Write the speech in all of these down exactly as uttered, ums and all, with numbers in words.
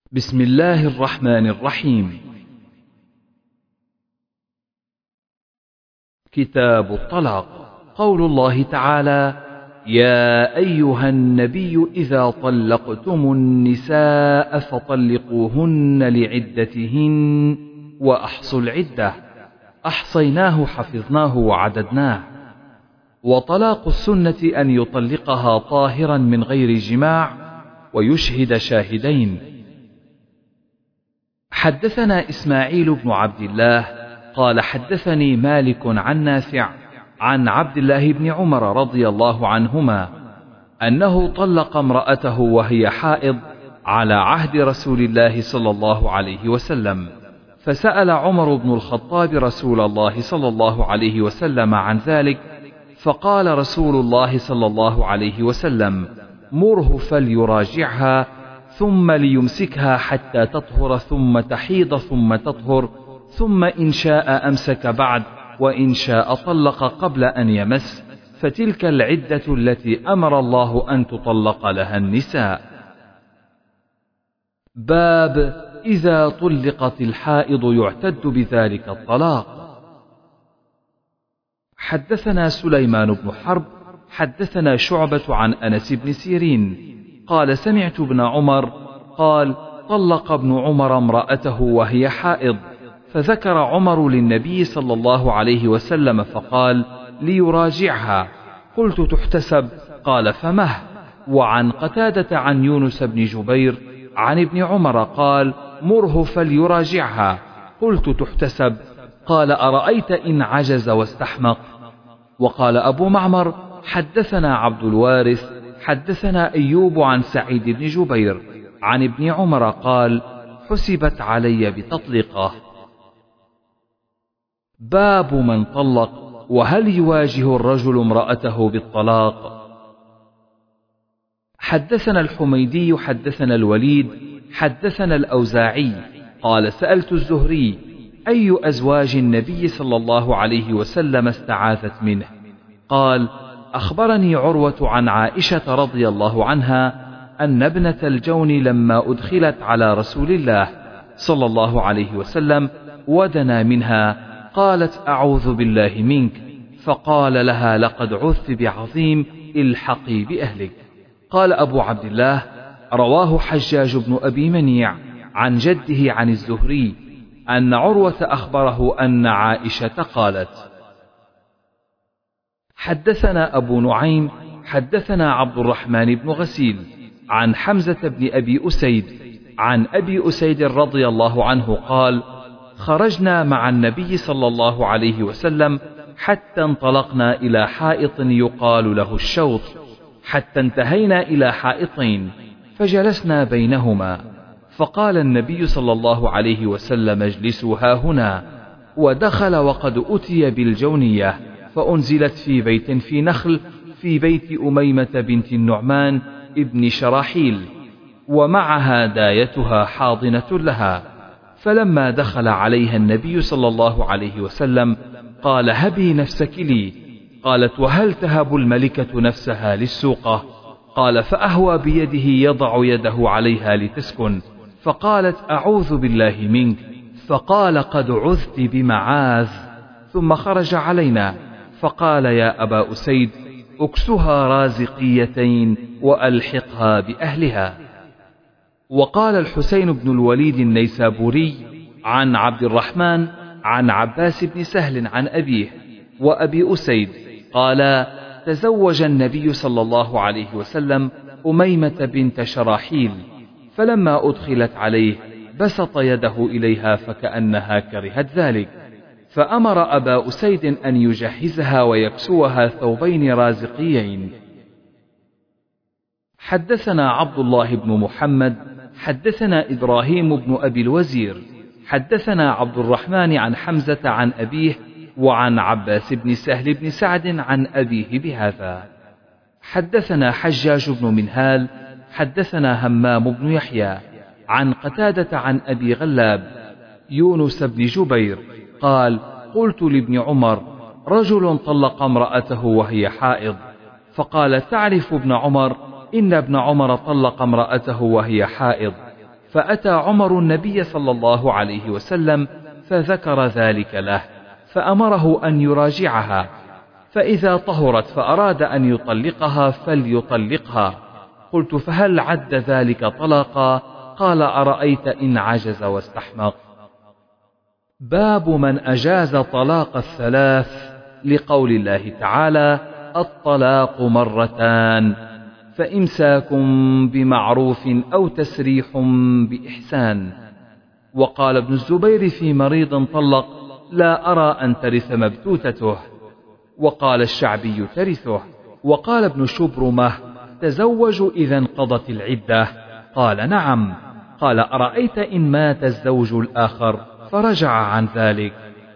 بسم الله الرحمن الرحيم. كتاب الطلاق. قول الله تعالى: يا أيها النبي إذا طلقتم النساء فطلقوهن لعدتهن وأحصوا العدة، أحصيناه حفظناه وعددناه. وطلاق السنة أن يطلقها طاهرا من غير جماع ويشهد شاهدين. حدثنا إسماعيل بن عبد الله قال حدثني مالك عن نافع عن عبد الله بن عمر رضي الله عنهما أنه طلق امرأته وهي حائض على عهد رسول الله صلى الله عليه وسلم، فسأل عمر بن الخطاب رسول الله صلى الله عليه وسلم عن ذلك، فقال رسول الله صلى الله عليه وسلم: مره فليراجعها ثم ليمسكها حتى تطهر ثم تحيض ثم تطهر، ثم إن شاء أمسك بعد وإن شاء طلق قبل أن يمس، فتلك العدة التي أمر الله أن تطلق لها النساء. باب إذا طلقت الحائض يعتد بذلك الطلاق. حدثنا سليمان بن حرب حدثنا شعبة عن أنس بن سيرين قال سمعت ابن عمر قال: طلق ابن عمر امرأته وهي حائض، فذكر عمر للنبي صلى الله عليه وسلم فقال: ليراجعها. قلت: تحتسب؟ قال: فمه. وعن قتادة عن يونس بن جبير عن ابن عمر قال: مره فليراجعها. قلت: تحتسب؟ قال: أرأيت إن عجز واستحمق؟ وقال أبو معمر: حدثنا عبد الوارث حدثنا أيوب عن سعيد بن جبير عن ابن عمر قال: حسبت علي بتطليقه. باب من طلق وهل يواجه الرجل امرأته بالطلاق. حدثنا الحميدي حدثنا الوليد حدثنا الأوزاعي قال: سألت الزهري: أي أزواج النبي صلى الله عليه وسلم استعاذت منه؟ قال: أخبرني عروة عن عائشة رضي الله عنها أن ابنة الجون لما أدخلت على رسول الله صلى الله عليه وسلم ودنا منها قالت: أعوذ بالله منك، فقال لها: لقد عذت بعظيم، الحقي بأهلك. قال أبو عبد الله: رواه حجاج بن أبي منيع عن جده عن الزهري أن عروة أخبره أن عائشة قالت. حدثنا أبو نعيم حدثنا عبد الرحمن بن غسيل عن حمزة بن أبي أسيد عن أبي أسيد رضي الله عنه قال: خرجنا مع النبي صلى الله عليه وسلم حتى انطلقنا إلى حائط يقال له الشوط، حتى انتهينا إلى حائطين فجلسنا بينهما، فقال النبي صلى الله عليه وسلم: اجلسوا هاهنا. ودخل وقد أتي بالجونية، فأنزلت في بيت في نخل في بيت أميمة بنت النعمان ابن شراحيل، ومعها دايتها حاضنة لها. فلما دخل عليها النبي صلى الله عليه وسلم قال: هبي نفسك لي. قالت: وهل تهب الملكة نفسها للسوقة؟ قال: فأهوى بيده يضع يده عليها لتسكن، فقالت: أعوذ بالله منك. فقال: قد عذت بمعاذ. ثم خرج علينا فقال: يا أبا أسيد، أكسها رازقيتين وألحقها بأهلها. وقال الحسين بن الوليد النيسابوري عن عبد الرحمن عن عباس بن سهل عن أبيه وأبي أسيد قال: تزوج النبي صلى الله عليه وسلم أميمة بنت شراحيل، فلما أدخلت عليه بسط يده إليها فكأنها كرهت ذلك، فأمر أبا أسيد أن يجهزها ويكسوها ثوبين رازقيين. حدثنا عبد الله بن محمد حدثنا إبراهيم بن أبي الوزير حدثنا عبد الرحمن عن حمزة عن أبيه وعن عباس بن سهل بن سعد عن أبيه بهذا. حدثنا حجاج بن منهال حدثنا همام بن يحيى عن قتادة عن أبي غلاب يونس بن جبير قال: قلت لابن عمر: رجل طلق امرأته وهي حائض، فقال: تعرف ابن عمر؟ إن ابن عمر طلق امرأته وهي حائض. فأتى عمر النبي صلى الله عليه وسلم فذكر ذلك له، فأمره أن يراجعها، فإذا طهرت فأراد أن يطلقها فليطلقها. قلت: فهل عد ذلك طلاقا؟ قال: أرأيت إن عجز واستحمق. باب من أجاز طلاق الثلاث، لقول الله تعالى: الطلاق مرتان، فإمساكم بمعروف أو تسريح بإحسان. وقال ابن الزبير في مريض طلق: لا أرى أن ترث مبتوتته. وقال الشعبي: ترثه. وقال ابن شبرمة: تزوج إذا انقضت العدة. قال: نعم. قال: أرأيت إن مات الزوج الآخر فرجع عن ذلك.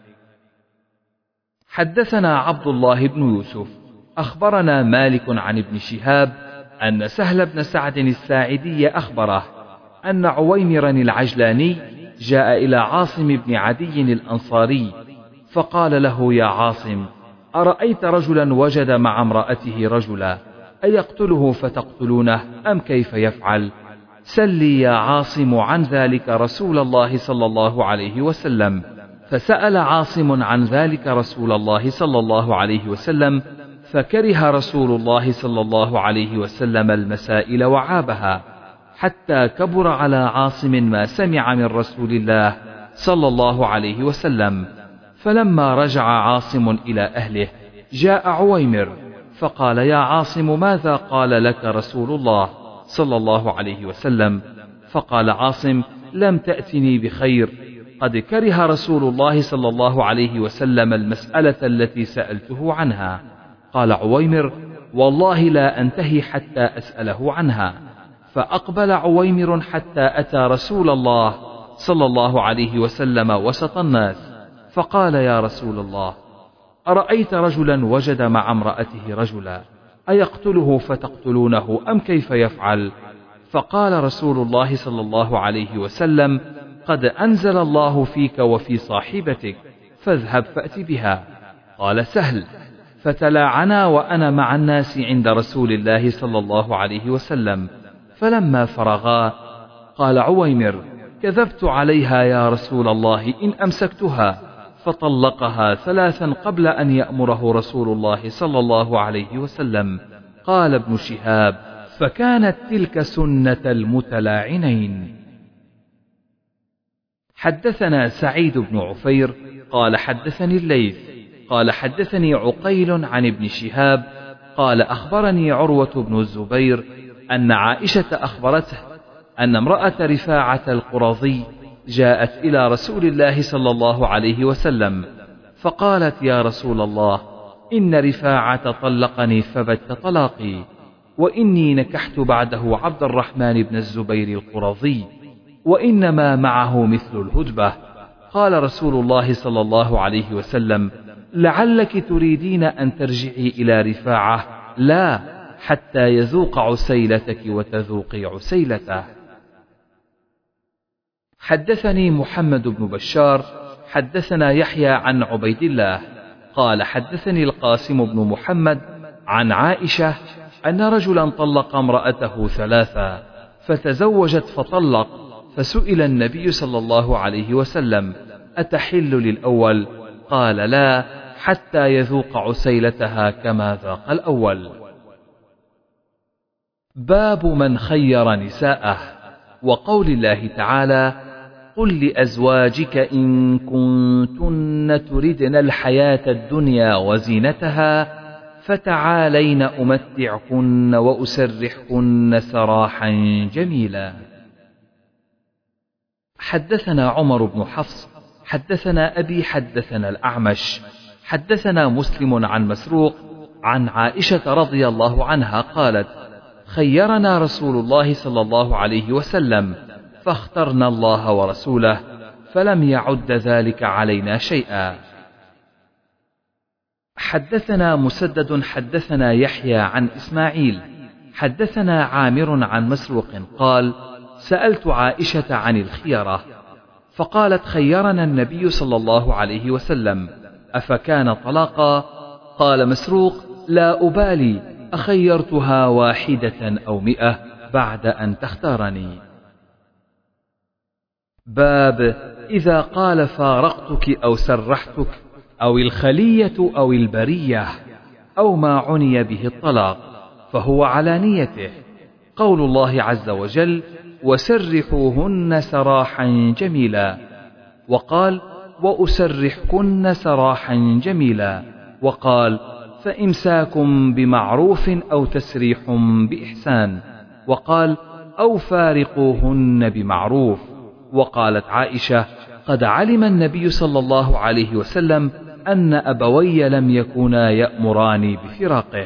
حدثنا عبد الله بن يوسف أخبرنا مالك عن ابن شهاب أن سهل بن سعد الساعدي أخبره أن عويمرا العجلاني جاء إلى عاصم بن عدي الأنصاري فقال له: يا عاصم، أرأيت رجلا وجد مع امرأته رجلا، أيقتله فتقتلونه أم كيف يفعل؟ سلي يا عاصم عن ذلك رسول الله صلى الله عليه وسلم. فسأل عاصم عن ذلك رسول الله صلى الله عليه وسلم، فكره رسول الله صلى الله عليه وسلم المسائل وعابها، حتى كبر على عاصم ما سمع من رسول الله صلى الله عليه وسلم. فلما رجع عاصم إلى أهله جاء عويمر فقال: يا عاصم، ماذا قال لك رسول الله صلى الله عليه وسلم؟ فقال عاصم: لم تأتني بخير، قد كره رسول الله صلى الله عليه وسلم المسألة التي سألته عنها. قال عويمر: والله لا أنتهي حتى أسأله عنها. فأقبل عويمر حتى أتى رسول الله صلى الله عليه وسلم وسط الناس، فقال: يا رسول الله، أرأيت رجلا وجد مع امرأته رجلا، أيقتله فتقتلونه أم كيف يفعل؟ فقال رسول الله صلى الله عليه وسلم: قد أنزل الله فيك وفي صاحبتك، فاذهب فأت بها. قال سهل: فتلاعنا وأنا مع الناس عند رسول الله صلى الله عليه وسلم. فلما فرغا قال عويمر: كذبت عليها يا رسول الله إن أمسكتها. فطلقها ثلاثا قبل أن يأمره رسول الله صلى الله عليه وسلم. قال ابن شهاب: فكانت تلك سنة المتلاعنين. حدثنا سعيد بن عفير قال حدثني الليث قال حدثني عقيل عن ابن شهاب قال أخبرني عروة بن الزبير أن عائشة أخبرته أن امرأة رفاعة القرظي جاءت إلى رسول الله صلى الله عليه وسلم فقالت: يا رسول الله، إن رفاعة طلقني فبت طلاقي، وإني نكحت بعده عبد الرحمن بن الزبير القرظي، وإنما معه مثل الهدبة. قال رسول الله صلى الله عليه وسلم: لعلك تريدين أن ترجعي إلى رفاعة، لا، حتى يذوق عسيلتك وتذوقي عسيلته. حدثني محمد بن بشار حدثنا يحيى عن عبيد الله قال حدثني القاسم بن محمد عن عائشة أن رجلا طلق امرأته ثلاثا فتزوجت فطلق، فسئل النبي صلى الله عليه وسلم: أتحل للأول؟ قال: لا، حتى يذوق عسيلتها كما ذاق الأول. باب من خير نساءه، وقول الله تعالى: قل لأزواجك إن كنتن تردن الحياة الدنيا وزينتها فتعالين أمتعكن وأسرحكن سراحا جميلا. حدثنا عمر بن حفص حدثنا أبي حدثنا الأعمش حدثنا مسلم عن مسروق عن عائشة رضي الله عنها قالت: خيرنا رسول الله صلى الله عليه وسلم فاخترنا الله ورسوله، فلم يعد ذلك علينا شيئا. حدثنا مسدد حدثنا يحيى عن إسماعيل حدثنا عامر عن مسروق قال: سألت عائشة عن الخيرة فقالت: خيرنا النبي صلى الله عليه وسلم، أفكان طلاقا؟ قال مسروق: لا أبالي أخيرتها واحدة أو مئة بعد أن تختارني. باب إذا قال فارقتك أو سرحتك أو الخلية أو البرية أو ما عني به الطلاق فهو على نيته. قول الله عز وجل وسرحوهن سراحا جميلا، وقال وأسرحكن سراحا جميلا، وقال فإمساكم بمعروف أو تسريح بإحسان، وقال أو فارقوهن بمعروف. وقالت عائشة قد علم النبي صلى الله عليه وسلم أن أبوي لم يكونا يأمراني بفراقه.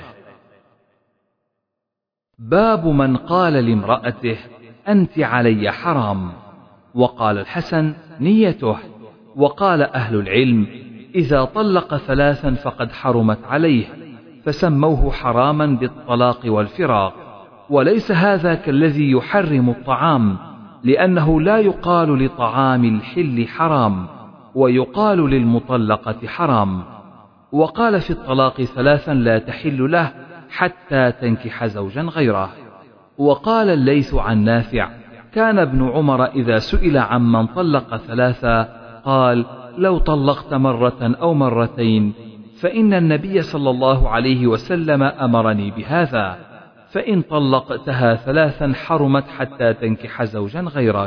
باب من قال لامرأته أنت علي حرام. وقال الحسن نيته. وقال أهل العلم إذا طلق ثلاثا فقد حرمت عليه، فسموه حراما بالطلاق والفراق. وليس هذا كالذي يحرم الطعام، لأنه لا يقال لطعام الحل حرام، ويقال للمطلقة حرام. وقال في الطلاق ثلاثا لا تحل له حتى تنكح زوجا غيره. وقال الليث عن نافع كان ابن عمر إذا سئل عمن طلق ثلاثا قال لو طلقت مرة أو مرتين فإن النبي صلى الله عليه وسلم أمرني بهذا، فإن طلقتها ثلاثا حرمت حتى تنكح زوجا غيرك.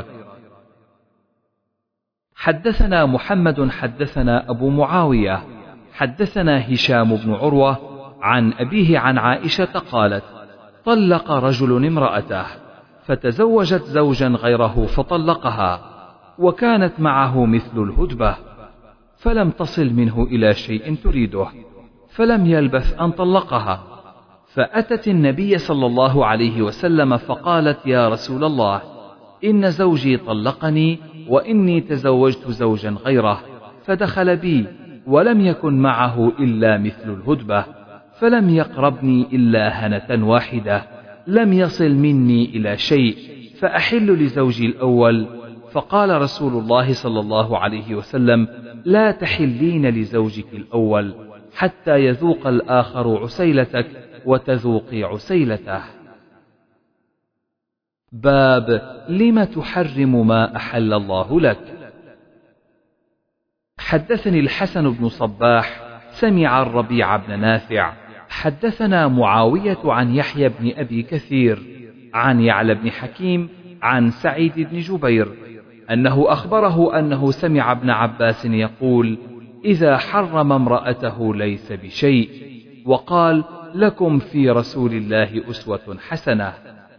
حدثنا محمد حدثنا أبو معاوية حدثنا هشام بن عروة عن أبيه عن عائشة قالت طلق رجل امرأته فتزوجت زوجا غيره فطلقها، وكانت معه مثل الهدبة، فلم تصل منه إلى شيء تريده، فلم يلبث أن طلقها، فأتت النبي صلى الله عليه وسلم فقالت يا رسول الله إن زوجي طلقني وإني تزوجت زوجا غيره، فدخل بي ولم يكن معه إلا مثل الهدبة، فلم يقربني إلا هنة واحدة، لم يصل مني إلى شيء، فأحل لزوجي الأول. فقال رسول الله صلى الله عليه وسلم لا تحلين لزوجك الأول حتى يذوق الآخر عسيلتك وتذوقي عسيلته. باب لم تحرم ما أحل الله لك. حدثني الحسن بن صباح سمع الربيع بن نافع حدثنا معاوية عن يحيى بن أبي كثير عن يعلى بن حكيم عن سعيد بن جبير أنه أخبره أنه سمع ابن عباس يقول إذا حرم امرأته ليس بشيء، وقال لكم في رسول الله أسوة حسنة.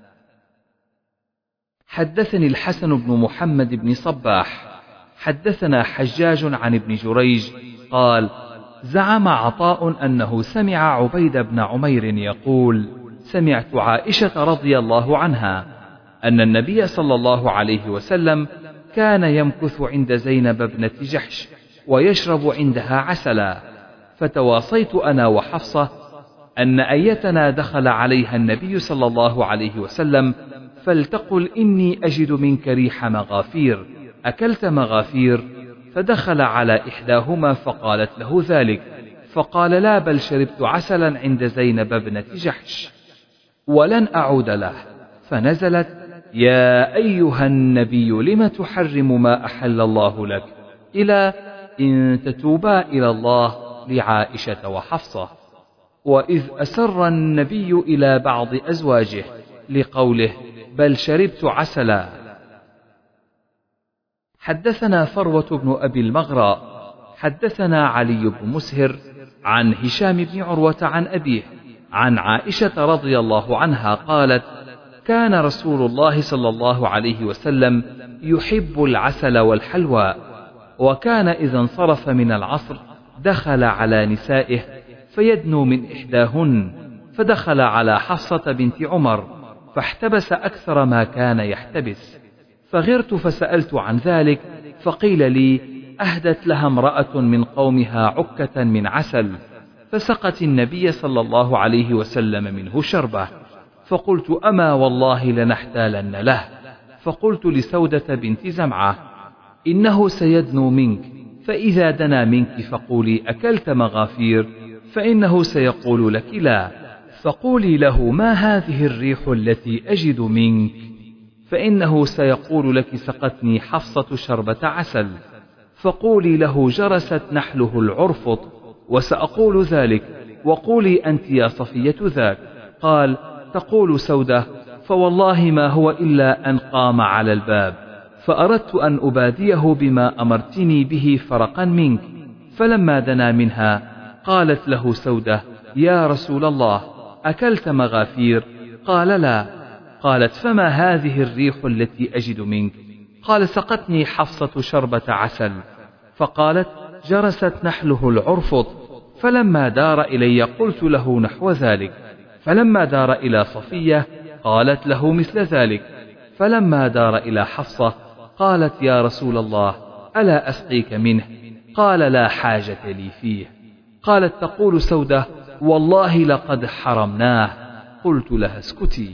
حدثني الحسن بن محمد بن صباح حدثنا حجاج عن ابن جريج قال زعم عطاء أنه سمع عبيد بن عمير يقول سمعت عائشة رضي الله عنها أن النبي صلى الله عليه وسلم كان يمكث عند زينب ابنة جحش ويشرب عندها عسلا، فتواصيت أنا وحفصة أن أيتنا دخل عليها النبي صلى الله عليه وسلم فلتقل إني أجد منك ريح مغافير، أكلت مغافير؟ فدخل على إحداهما فقالت له ذلك، فقال لا بل شربت عسلا عند زينب ابنة جحش ولن أعود له، فنزلت يا أيها النبي لم تحرم ما أحل الله لك إلى إن تتوبا إلى الله لعائشة وحفصة. وإذ أسر النبي إلى بعض أزواجه لقوله بل شربت عسلا. حدثنا فروة بن أبي المغراء حدثنا علي بن مسهر عن هشام بن عروة عن أبيه عن عائشة رضي الله عنها قالت كان رسول الله صلى الله عليه وسلم يحب العسل والحلوى، وكان إذا انصرف من العصر دخل على نسائه فيدنو من إحداهن، فدخل على حفصة بنت عمر فاحتبس أكثر ما كان يحتبس، فغرت فسألت عن ذلك، فقيل لي أهدت لها امرأة من قومها عكة من عسل، فسقت النبي صلى الله عليه وسلم منه شربة، فقلت أما والله لنحتالن له، فقلت لسودة بنت زمعة إنه سيدنو منك، فإذا دنا منك فقولي أكلت مغافير، فإنه سيقول لك لا، فقولي له ما هذه الريح التي أجد منك، فإنه سيقول لك سقتني حفصة شربة عسل، فقولي له جرست نحله العرفط، وسأقول ذلك، وقولي أنت يا صفية ذاك. قال: تقول سودة: فوالله ما هو إلا أن قام على الباب، فأردت أن أباديه بما أمرتني به فرقا منك، فلما دنا منها قالت له سودة: يا رسول الله، أكلت مغافير؟ قال: لا. قالت: فما هذه الريح التي أجد منك؟ قال: سقتني حفصة شربة عسل. فقالت: جرست نحله العرفط. فلما دار إلي قلت له نحو ذلك، فلما دار إلى صفية قالت له مثل ذلك، فلما دار إلى حفصة قالت: يا رسول الله، ألا أسقيك منه؟ قال: لا حاجة لي فيه. قالت تقول سودة: والله لقد حرمناه. قلت لها: اسكتي.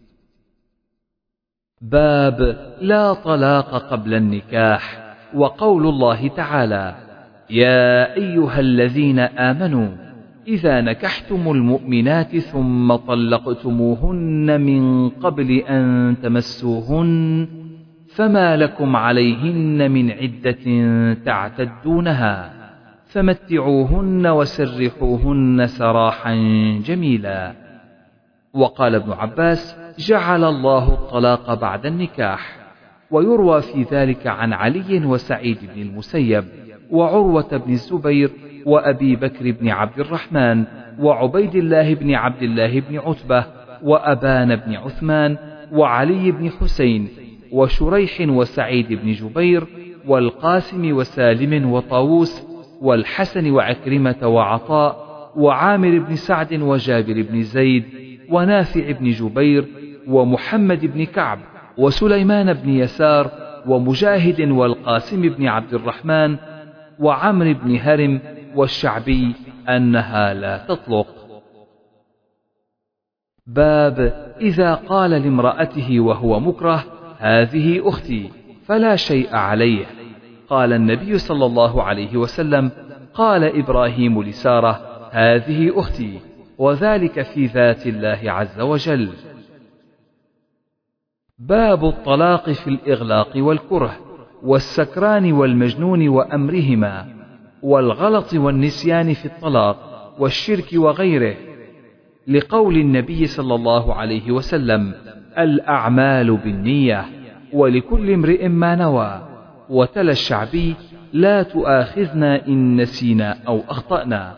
باب لا طلاق قبل النكاح. وقول الله تعالى: يا أيها الذين آمنوا إذا نكحتم المؤمنات ثم طلقتموهن من قبل أن تمسوهن فما لكم عليهن من عدة تعتدونها فمتعوهن وسرحوهن سراحا جميلا. وقال ابن عباس: جعل الله الطلاق بعد النكاح. ويروى في ذلك عن علي وسعيد بن المسيب وعروة بن الزبير وأبي بكر بن عبد الرحمن وعبيد الله بن عبد الله بن عتبة وأبان بن عثمان وعلي بن حسين وشريح وسعيد بن جبير والقاسم وسالم وطاووس والحسن وعكرمة وعطاء وعامر بن سعد وجابر بن زيد ونافع بن جبير ومحمد بن كعب وسليمان بن يسار ومجاهد والقاسم بن عبد الرحمن وعمر بن هرم والشعبي أنها لا تطلق. باب إذا قال لامرأته وهو مكره: هذه أختي، فلا شيء عليه. قال النبي صلى الله عليه وسلم: قال إبراهيم لسارة: هذه أختي، وذلك في ذات الله عز وجل. باب الطلاق في الإغلاق والكره والسكران والمجنون وأمرهما والغلط والنسيان في الطلاق والشرك وغيره، لقول النبي صلى الله عليه وسلم: الأعمال بالنية ولكل امرئ ما نوى. وتلا الشعبي: لا تؤاخذنا إن نسينا أو أخطأنا،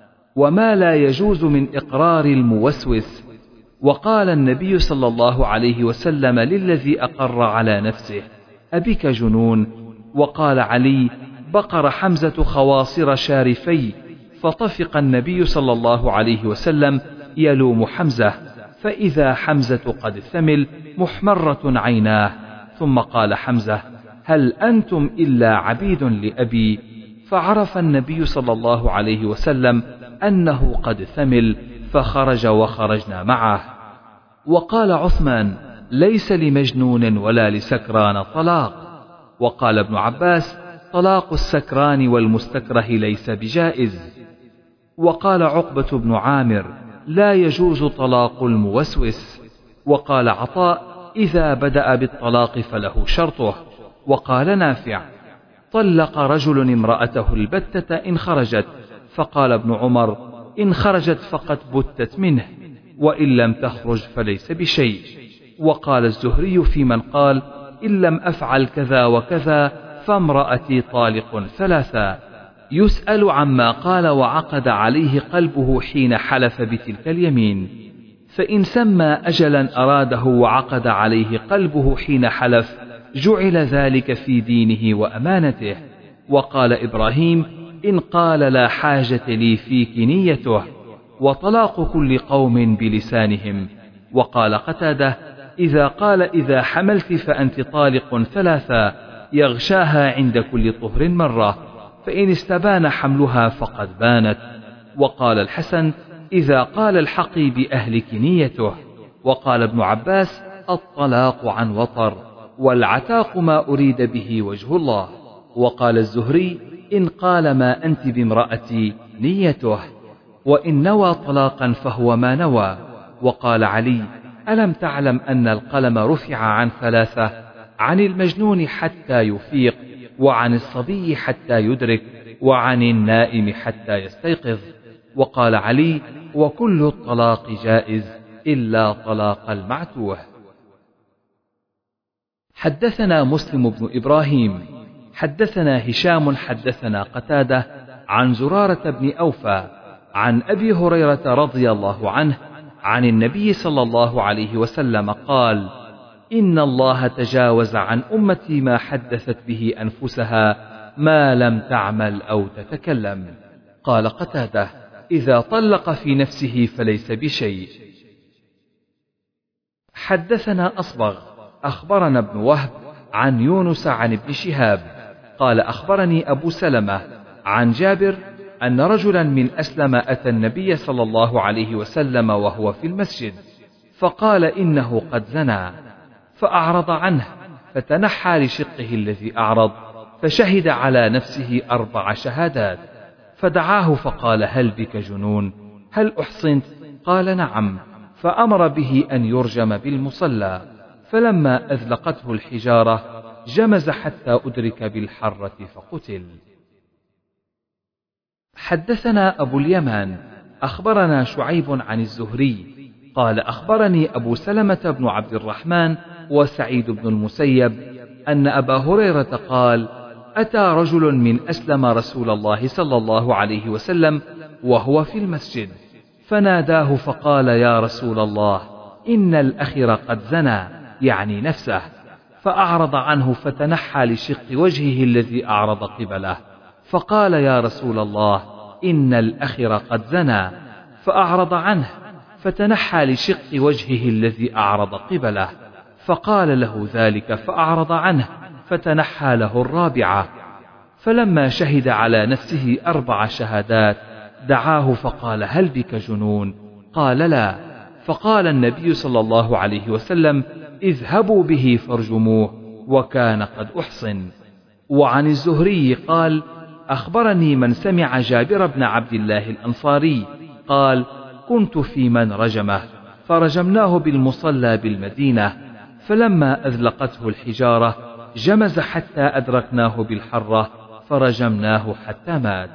وما لا يجوز من إقرار الموسوس. وقال النبي صلى الله عليه وسلم للذي أقر على نفسه: أبك جنون؟ وقال علي: بقر حمزة خواصر شارفي، فطفق النبي صلى الله عليه وسلم يلوم حمزة، فإذا حمزة قد ثمل محمرة عيناه، ثم قال حمزة: هل أنتم إلا عبيد لأبي؟ فعرف النبي صلى الله عليه وسلم أنه قد ثمل، فخرج وخرجنا معه. وقال عثمان: ليس لمجنون ولا لسكران طلاق. وقال ابن عباس: طلاق السكران والمستكره ليس بجائز. وقال عقبة بن عامر: لا يجوز طلاق الموسوس. وقال عطاء: إذا بدأ بالطلاق فله شرطه. وقال نافع: طلق رجل امرأته البتة إن خرجت، فقال ابن عمر: إن خرجت فقد بتت منه، وإن لم تخرج فليس بشيء. وقال الزهري في من قال: إن لم أفعل كذا وكذا فامرأتي طالق ثلاثا، يسأل عما قال وعقد عليه قلبه حين حلف بتلك اليمين، فإن سمى أجلا أراده وعقد عليه قلبه حين حلف جعل ذلك في دينه وأمانته. وقال إبراهيم: إن قال لا حاجة لي فيك نيته. وطلاق كل قوم بلسانهم. وقال قتادة: إذا قال إذا حملت فأنت طالق ثلاثا يغشاها عند كل طهر مرة، فإن استبان حملها فقد بانت. وقال الحسن: إذا قال الحقي بأهلك نيته. وقال ابن عباس: الطلاق عن وطر، والعتاق ما أريد به وجه الله. وقال الزهري: إن قال ما أنت بامرأتي نيته، وإن نوى طلاقا فهو ما نوى. وقال علي: ألم تعلم أن القلم رفع عن ثلاثة، عن المجنون حتى يفيق، وعن الصبي حتى يدرك، وعن النائم حتى يستيقظ. وقال علي: وكل الطلاق جائز إلا طلاق المعتوه. حدثنا مسلم بن إبراهيم حدثنا هشام حدثنا قتادة عن زرارة بن أوفى عن أبي هريرة رضي الله عنه عن النبي صلى الله عليه وسلم قال: إن الله تجاوز عن أمتي ما حدثت به أنفسها ما لم تعمل أو تتكلم. قال قتادة: إذا طلق في نفسه فليس بشيء. حدثنا أصبغ أخبرنا ابن وهب عن يونس عن ابن شهاب قال: أخبرني أبو سلمة عن جابر أن رجلا من أسلم أتى النبي صلى الله عليه وسلم وهو في المسجد، فقال: إنه قد زنى، فأعرض عنه، فتنحى لشقه الذي أعرض، فشهد على نفسه أربع شهادات، فدعاه فقال: هل بك جنون؟ هل أحصنت؟ قال: نعم. فأمر به أن يرجم بالمصلى، فلما أذلقته الحجارة جمز حتى أدرك بالحرة فقتل. حدثنا أبو اليمان أخبرنا شعيب عن الزهري قال: أخبرني أبو سلمة بن عبد الرحمن وسعيد بن المسيب أن أبا هريرة قال: أتى رجل من أسلم رسول الله صلى الله عليه وسلم وهو في المسجد، فناداه فقال: يا رسول الله، إن الأخر قد زنى، يعني نفسه، فأعرض عنه، فتنحى لشق وجهه الذي أعرض قبله، فقال: يا رسول الله، إن الأخر قد زنى، فأعرض عنه، فتنحى لشق وجهه الذي أعرض قبله، فقال له ذلك، فأعرض عنه، فتنحى له الرابعة. فلما شهد على نفسه أربع شهادات دعاه فقال: هل بك جنون؟ قال: لا. فقال النبي صلى الله عليه وسلم: اذهبوا به فارجموه، وكان قد أحصن. وعن الزهري قال: أخبرني من سمع جابر بن عبد الله الأنصاري قال: كنت في من رجمه، فرجمناه بالمصلى بالمدينة، فلما أذلقته الحجارة جمز حتى أدركناه بالحرة، فرجمناه حتى مات.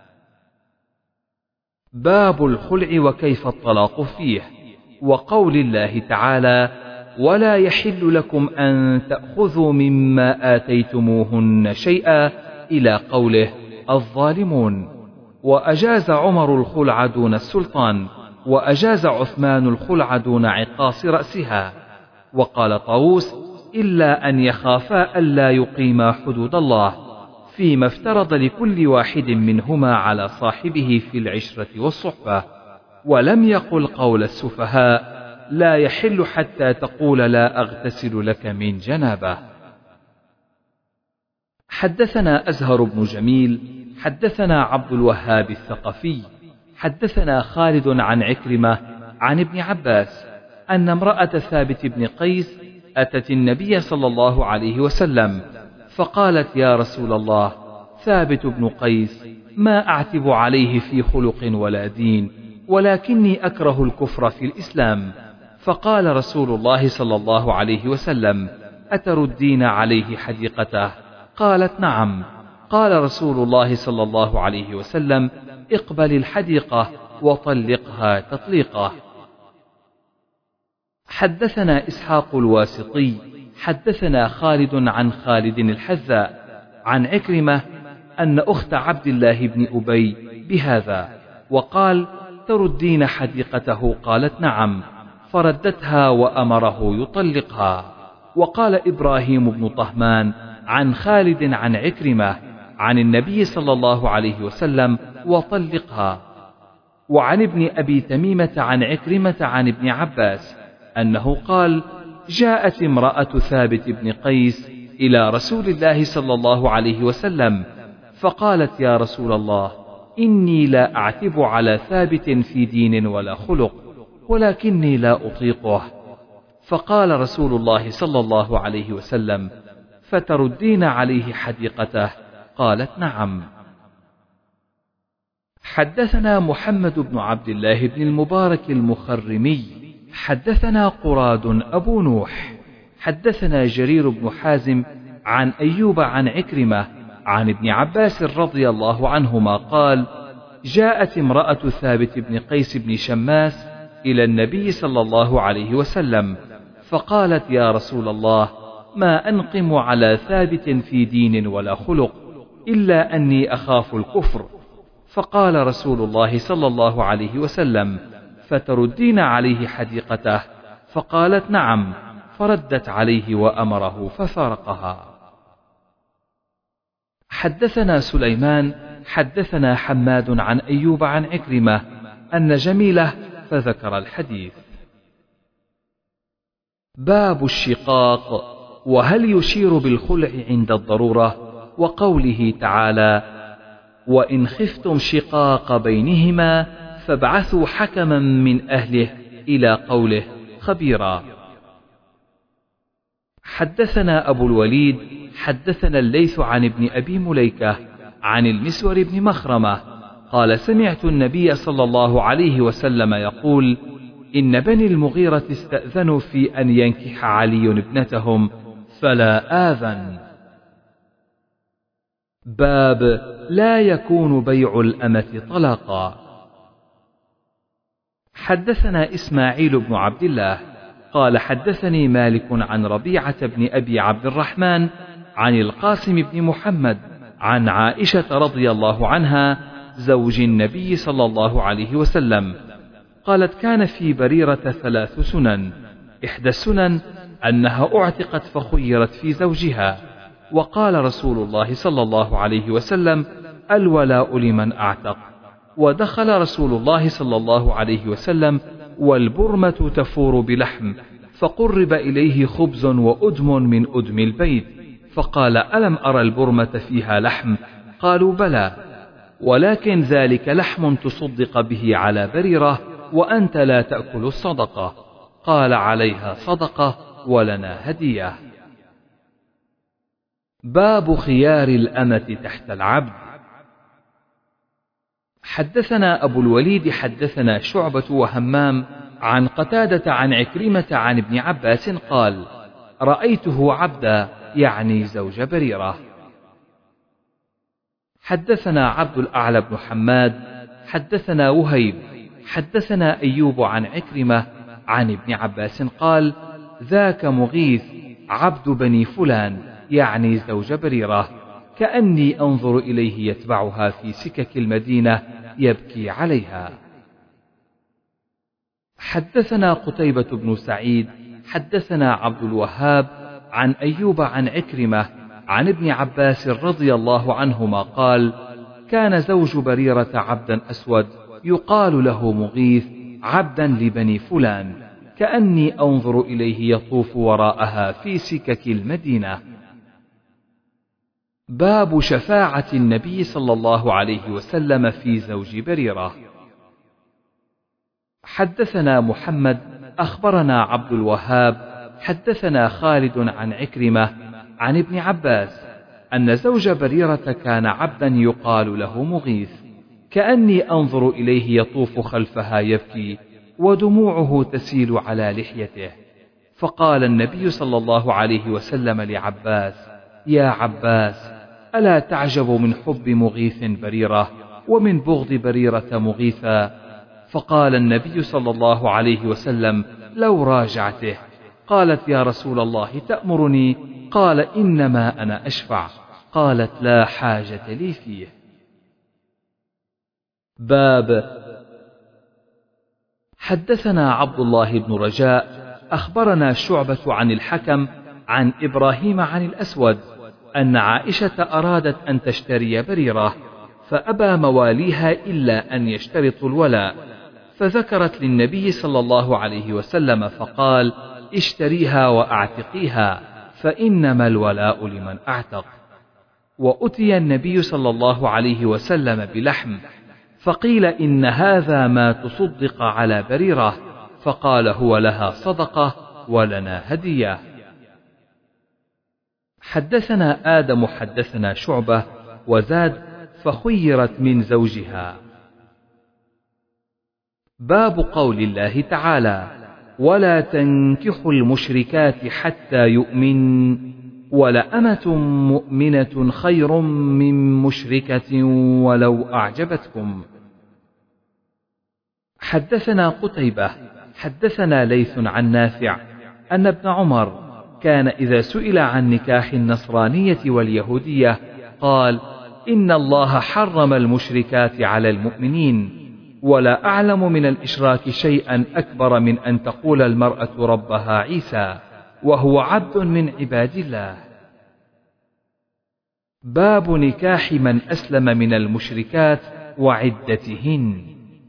باب الخلع وكيف الطلاق فيه، وقول الله تعالى: ولا يحل لكم أن تأخذوا مما آتيتموهن شيئا، إلى قوله: الظالمون. وأجاز عمر الخلع دون السلطان، وأجاز عثمان الخلع دون عقاص رأسها. وقال طاووس: إلا أن يخافا ألا يقيما حدود الله فيما افترض لكل واحد منهما على صاحبه في العشرة والصحبة. ولم يقل قول السفهاء: لا يحل حتى تقول لا أغتسل لك من جنابه. حدثنا أزهر بن جميل حدثنا عبد الوهاب الثقفي حدثنا خالد عن عكرمة عن ابن عباس أن امرأة ثابت بن قيس أتت النبي صلى الله عليه وسلم فقالت: يا رسول الله، ثابت بن قيس ما أعتب عليه في خلق ولا دين، ولكني أكره الكفر في الإسلام. فقال رسول الله صلى الله عليه وسلم: أتردين عليه حديقته؟ قالت: نعم. قال رسول الله صلى الله عليه وسلم: اقبل الحديقة وطلقها تطليقه. حدثنا إسحاق الواسطي حدثنا خالد عن خالد الحذاء عن عكرمة أن أخت عبد الله بن أبي بهذا، وقال: تردين حديقته؟ قالت: نعم. فردتها وأمره يطلقها. وقال إبراهيم بن طهمان عن خالد عن عكرمة عن النبي صلى الله عليه وسلم: وطلقها. وعن ابن أبي تميمة عن عكرمة عن ابن عباس أنه قال: جاءت امرأة ثابت بن قيس إلى رسول الله صلى الله عليه وسلم فقالت: يا رسول الله، إني لا أعتب على ثابت في دين ولا خلق، ولكني لا أطيقه. فقال رسول الله صلى الله عليه وسلم: فتردين عليه حديقته؟ قالت: نعم. حدثنا محمد بن عبد الله بن المبارك المخرمي حدثنا قراد أبو نوح حدثنا جرير بن حازم عن أيوب عن عكرمة عن ابن عباس رضي الله عنهما قال: جاءت امرأة ثابت بن قيس بن شماس إلى النبي صلى الله عليه وسلم فقالت: يا رسول الله، ما أنقم على ثابت في دين ولا خلق إلا أني أخاف الكفر. فقال رسول الله صلى الله عليه وسلم: فتردين عليه حديقته؟ فقالت: نعم. فردت عليه وأمره ففارقها. حدثنا سليمان حدثنا حماد عن أيوب عن عكرمة أن جميلة فذكر الحديث. باب الشقاق، وهل يشير بالخلع عند الضرورة؟ وقوله تعالى: وإن خفتم شقاق بينهما فابعثوا حكما من أهله إلى قوله خبيرا. حدثنا أبو الوليد حدثنا الليث عن ابن أبي مليكة عن المسور بن مخرمة قال: سمعت النبي صلى الله عليه وسلم يقول: إن بني المغيرة استأذنوا في أن ينكح علي ابنتهم فلا آذن. باب لا يكون بيع الأمة طلاقا. حدثنا إسماعيل بن عبد الله قال: حدثني مالك عن ربيعة بن أبي عبد الرحمن عن القاسم بن محمد عن عائشة رضي الله عنها زوج النبي صلى الله عليه وسلم قالت: كان في بريرة ثلاث سنن، إحدى السنن أنها أعتقت فخيرت في زوجها، وقال رسول الله صلى الله عليه وسلم: الولاء لمن أعتق. ودخل رسول الله صلى الله عليه وسلم والبرمة تفور بلحم، فقرب إليه خبز وأدم من أدم البيت، فقال: ألم أرى البرمة فيها لحم؟ قالوا: بلى، ولكن ذلك لحم تصدق به على بريرة وأنت لا تأكل الصدقة. قال: عليها صدقة ولنا هدية. باب خيار الأمة تحت العبد. حدثنا أبو الوليد حدثنا شعبة وهمام عن قتادة عن عكرمة عن ابن عباس قال: رأيته عبدا، يعني زوج بريرة. حدثنا عبد الأعلى بن حماد حدثنا وهيب حدثنا أيوب عن عكرمة عن ابن عباس قال: ذاك مغيث عبد بني فلان، يعني زوج بريرة، كأني أنظر إليه يتبعها في سكك المدينة يبكي عليها. حدثنا قتيبة بن سعيد حدثنا عبد الوهاب عن أيوب عن عكرمة عن ابن عباس رضي الله عنهما قال: كان زوج بريرة عبدا أسود يقال له مغيث عبدا لبني فلان، كأني أنظر إليه يطوف وراءها في سكك المدينة. باب شفاعة النبي صلى الله عليه وسلم في زوج بريرة. حدثنا محمد أخبرنا عبد الوهاب حدثنا خالد عن عكرمة عن ابن عباس أن زوج بريرة كان عبدا يقال له مغيث، كأني أنظر إليه يطوف خلفها يبكي ودموعه تسيل على لحيته. فقال النبي صلى الله عليه وسلم لعباس: يا عباس، ألا تعجب من حب مغيث بريرة ومن بغض بريرة مغيثا؟ فقال النبي صلى الله عليه وسلم: لو راجعته. قالت: يا رسول الله تأمرني؟ قال: إنما أنا أشفع. قالت: لا حاجة لي فيه. باب حدثنا عبد الله بن رجاء أخبرنا شعبة عن الحكم عن إبراهيم عن الأسود أن عائشة أرادت أن تشتري بريرة، فأبى مواليها إلا أن يشترطوا الولاء، فذكرت للنبي صلى الله عليه وسلم فقال: اشتريها وأعتقيها، فإنما الولاء لمن أعتق. وأتي النبي صلى الله عليه وسلم بلحم، فقيل: إن هذا ما تصدق على بريرة، فقال: هو لها صدقة ولنا هدية. حدثنا آدم حدثنا شعبة وزاد: فخيرت من زوجها. باب قول الله تعالى: ولا تنكحوا المشركات حتى يؤمن ولأمة مؤمنة خير من مشركة ولو أعجبتكم. حدثنا قتيبة حدثنا ليث عن نافع أن ابن عمر كان إذا سئل عن نكاح النصرانية واليهودية قال: إن الله حرم المشركات على المؤمنين، ولا أعلم من الإشراك شيئا أكبر من أن تقول المرأة ربها عيسى وهو عبد من عباد الله. باب نكاح من أسلم من المشركات وعدتهن.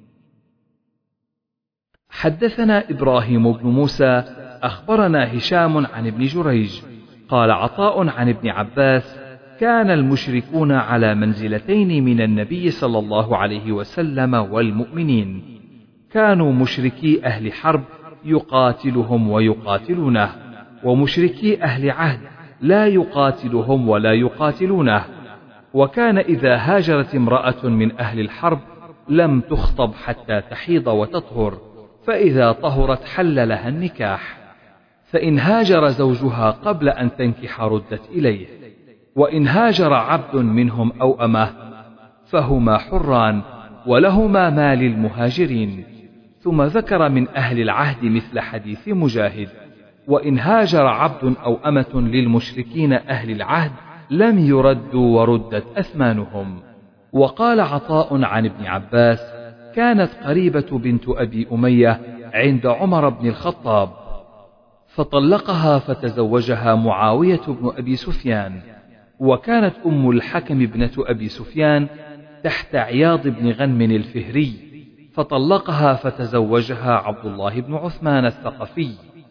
حدثنا إبراهيم بن موسى أخبرنا هشام عن ابن جريج قال عطاء عن ابن عباس: كان المشركون على منزلتين من النبي صلى الله عليه وسلم والمؤمنين، كانوا مشركي أهل حرب يقاتلهم ويقاتلونه، ومشركي أهل عهد لا يقاتلهم ولا يقاتلونه. وكان إذا هاجرت امرأة من أهل الحرب لم تخطب حتى تحيض وتطهر، فإذا طهرت حل لها النكاح، فإن هاجر زوجها قبل أن تنكح ردت إليه، وإن هاجر عبد منهم أو أمه فهما حران ولهما ما للمهاجرين. ثم ذكر من أهل العهد مثل حديث مجاهد: وإن هاجر عبد أو أمة للمشركين أهل العهد لم يردوا وردت أثمانهم. وقال عطاء عن ابن عباس: كانت قريبة بنت أبي أمية عند عمر بن الخطاب فطلقها فتزوجها معاوية بن أبي سفيان، وكانت أم الحكم ابنة أبي سفيان تحت عياض بن غنم الفهري فطلقها فتزوجها عبد الله بن عثمان الثقفي.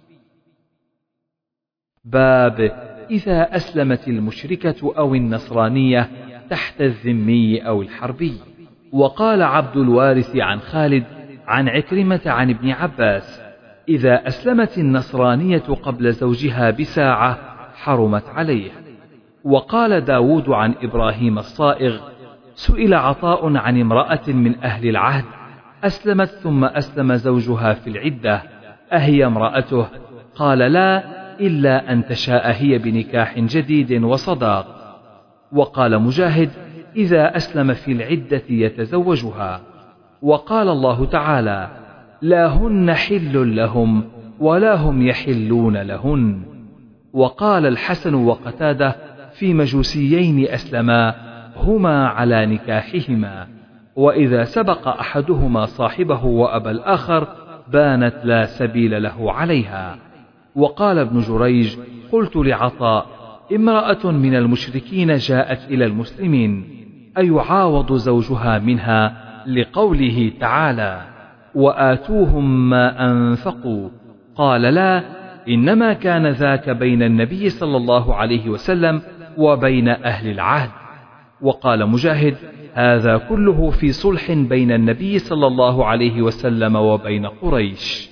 باب إذا أسلمت المشركة أو النصرانية تحت الذمي أو الحربي. وقال عبد الوارث عن خالد عن عكرمة عن ابن عباس: إذا أسلمت النصرانية قبل زوجها بساعة حرمت عليه. وقال داود عن إبراهيم الصائغ: سئل عطاء عن امرأة من أهل العهد أسلمت ثم أسلم زوجها في العدة أهي امرأته؟ قال: لا، إلا أن تشاء هي بنكاح جديد وصداق. وقال مجاهد: إذا أسلم في العدة يتزوجها. وقال الله تعالى: لا هن حل لهم ولا هم يحلون لهن. وقال الحسن وقتادة في مجوسيين أسلما هما على نكاحهما، وإذا سبق أحدهما صاحبه وأبى الآخر بانت لا سبيل له عليها. وقال ابن جريج: قلت لعطاء: امرأة من المشركين جاءت إلى المسلمين أيعاوض زوجها منها؟ لقوله تعالى: وآتوهم ما أنفقوا. قال: لا، إنما كان ذاك بين النبي صلى الله عليه وسلم وبين أهل العهد. وقال مجاهد: هذا كله في صلح بين النبي صلى الله عليه وسلم وبين قريش.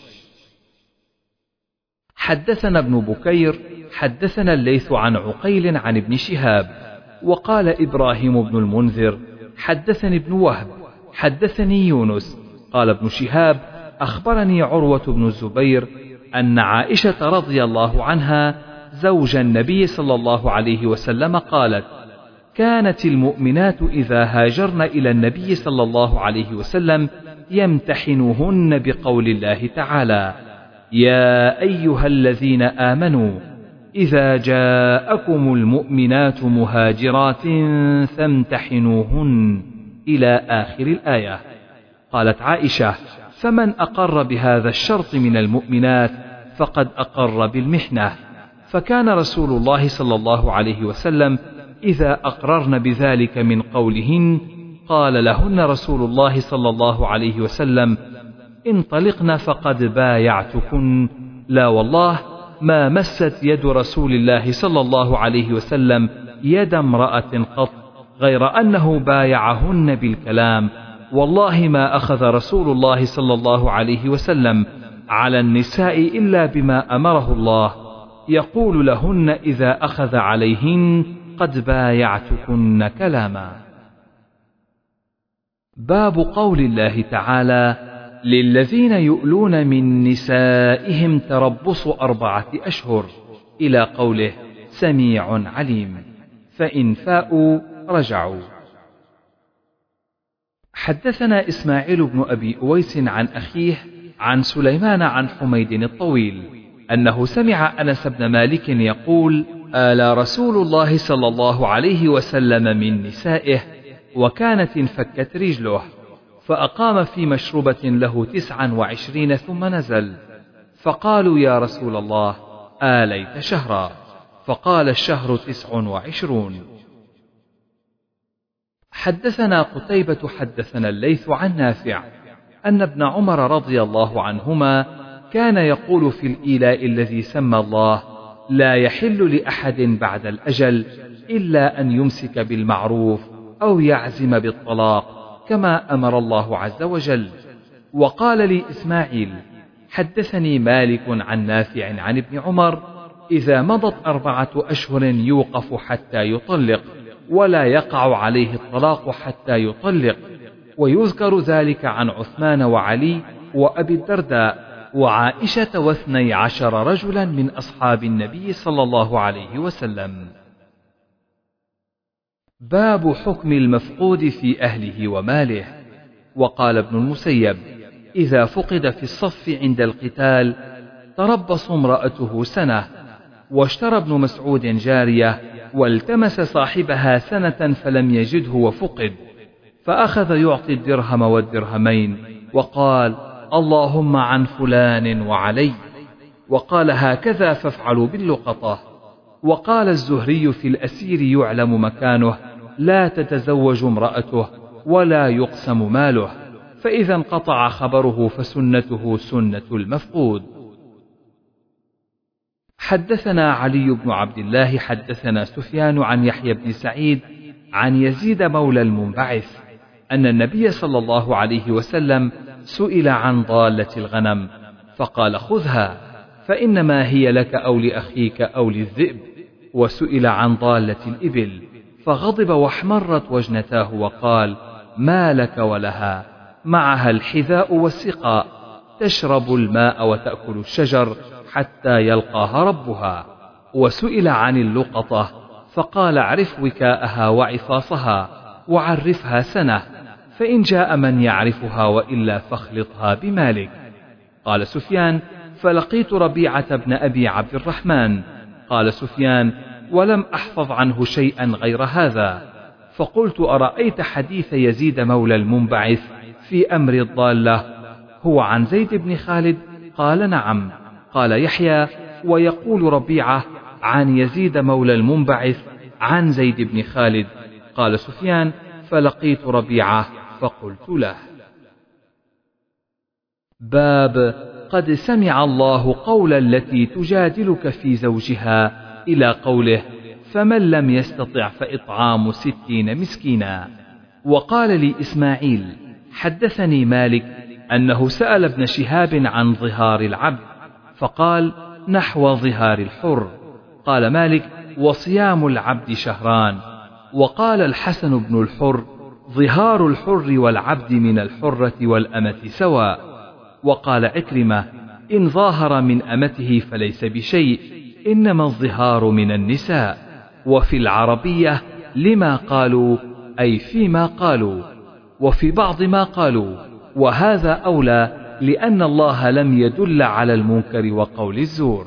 حدثنا ابن بكير حدثنا الليث عن عقيل عن ابن شهاب. وقال إبراهيم بن المنذر حدثني ابن وهب حدثني يونس قال ابن شهاب أخبرني عروة بن الزبير أن عائشة رضي الله عنها زوج النبي صلى الله عليه وسلم قالت: كانت المؤمنات إذا هاجرن إلى النبي صلى الله عليه وسلم يمتحنوهن بقول الله تعالى: يا أيها الذين آمنوا إذا جاءكم المؤمنات مهاجرات فامتحنوهن إلى آخر الآية. قالت عائشة: فمن أقر بهذا الشرط من المؤمنات فقد أقر بالمحنة. فكان رسول الله صلى الله عليه وسلم إذا أقررن بذلك من قولهن قال لهن رسول الله صلى الله عليه وسلم: انطلقن فقد بايعتكن. لا والله ما مست يد رسول الله صلى الله عليه وسلم يد امرأة قط غير أنه بايعهن بالكلام. والله ما أخذ رسول الله صلى الله عليه وسلم على النساء إلا بما أمره الله، يقول لهن إذا أخذ عليهن: قد بايعتكن كلاما. باب قول الله تعالى: للذين يؤلون من نسائهم تربص أربعة أشهر إلى قوله سميع عليم، فإن فاءوا رجعوا. حدثنا إسماعيل بن أبي أويس عن أخيه عن سليمان عن حميد الطويل أنه سمع أنس بن مالك يقول: آلى رسول الله صلى الله عليه وسلم من نسائه وكانت انفكت رجله، فأقام في مشربة له تسعا وعشرين ثم نزل، فقالوا: يا رسول الله آليت شهرا؟ فقال: الشهر تسع وعشرون. حدثنا قتيبة حدثنا الليث عن نافع أن ابن عمر رضي الله عنهما كان يقول في الإيلاء الذي سمى الله: لا يحل لأحد بعد الأجل إلا أن يمسك بالمعروف أو يعزم بالطلاق كما أمر الله عز وجل. وقال لي إسماعيل: حدثني مالك عن نافع عن ابن عمر: إذا مضت أربعة أشهر يوقف حتى يطلق، ولا يقع عليه الطلاق حتى يطلق. ويذكر ذلك عن عثمان وعلي وأبي الدرداء وعائشة واثني عشر رجلا من أصحاب النبي صلى الله عليه وسلم. باب حكم المفقود في أهله وماله. وقال ابن المسيب: إذا فقد في الصف عند القتال تربص امرأته سنة. واشترى ابن مسعود جارية والتمس صاحبها سنة فلم يجده وفقد، فأخذ يعطي الدرهم والدرهمين وقال: اللهم عن فلان وعلي. وقال: هكذا فافعلوا باللقطة. وقال الزهري في الأسير يعلم مكانه: لا تتزوج امرأته ولا يقسم ماله، فإذا انقطع خبره فسنته سنة المفقود. حدثنا علي بن عبد الله حدثنا سفيان عن يحيى بن سعيد عن يزيد مولى المنبعث أن النبي صلى الله عليه وسلم سئل عن ضالة الغنم فقال: خذها فإنما هي لك أو لأخيك أو للذئب. وسئل عن ضالة الإبل فغضب واحمرت وجنتاه وقال: ما لك ولها؟ معها الحذاء والسقاء، تشرب الماء وتأكل الشجر حتى يلقاها ربها. وسئل عن اللقطة فقال: اعرف وكاءها وعفاصها وعرفها سنة، فإن جاء من يعرفها وإلا فاخلطها بمالك. قال سفيان: فلقيت ربيعة بن أبي عبد الرحمن. قال سفيان: ولم أحفظ عنه شيئا غير هذا. فقلت: أرأيت حديث يزيد مولى المنبعث في أمر الضالة هو عن زيد بن خالد؟ قال: نعم. قال يحيى: ويقول ربيعة عن يزيد مولى المنبعث عن زيد بن خالد. قال سفيان: فلقيت ربيعة فقلت له. باب قد سمع الله قول التي تجادلك في زوجها إلى قوله: فمن لم يستطع فإطعام ستين مسكينا. وقال لي إسماعيل: حدثني مالك أنه سأل ابن شهاب عن ظهار العبد فقال: نحو ظهار الحر. قال مالك: وصيام العبد شهران. وقال الحسن بن الحر: ظهار الحر والعبد من الحرة والأمة سواء. وقال عكرمة: إن ظاهر من أمته فليس بشيء، إنما الظهار من النساء. وفي العربية لما قالوا أي فيما قالوا، وفي بعض ما قالوا، وهذا أولى لأن الله لم يدل على المنكر وقول الزور.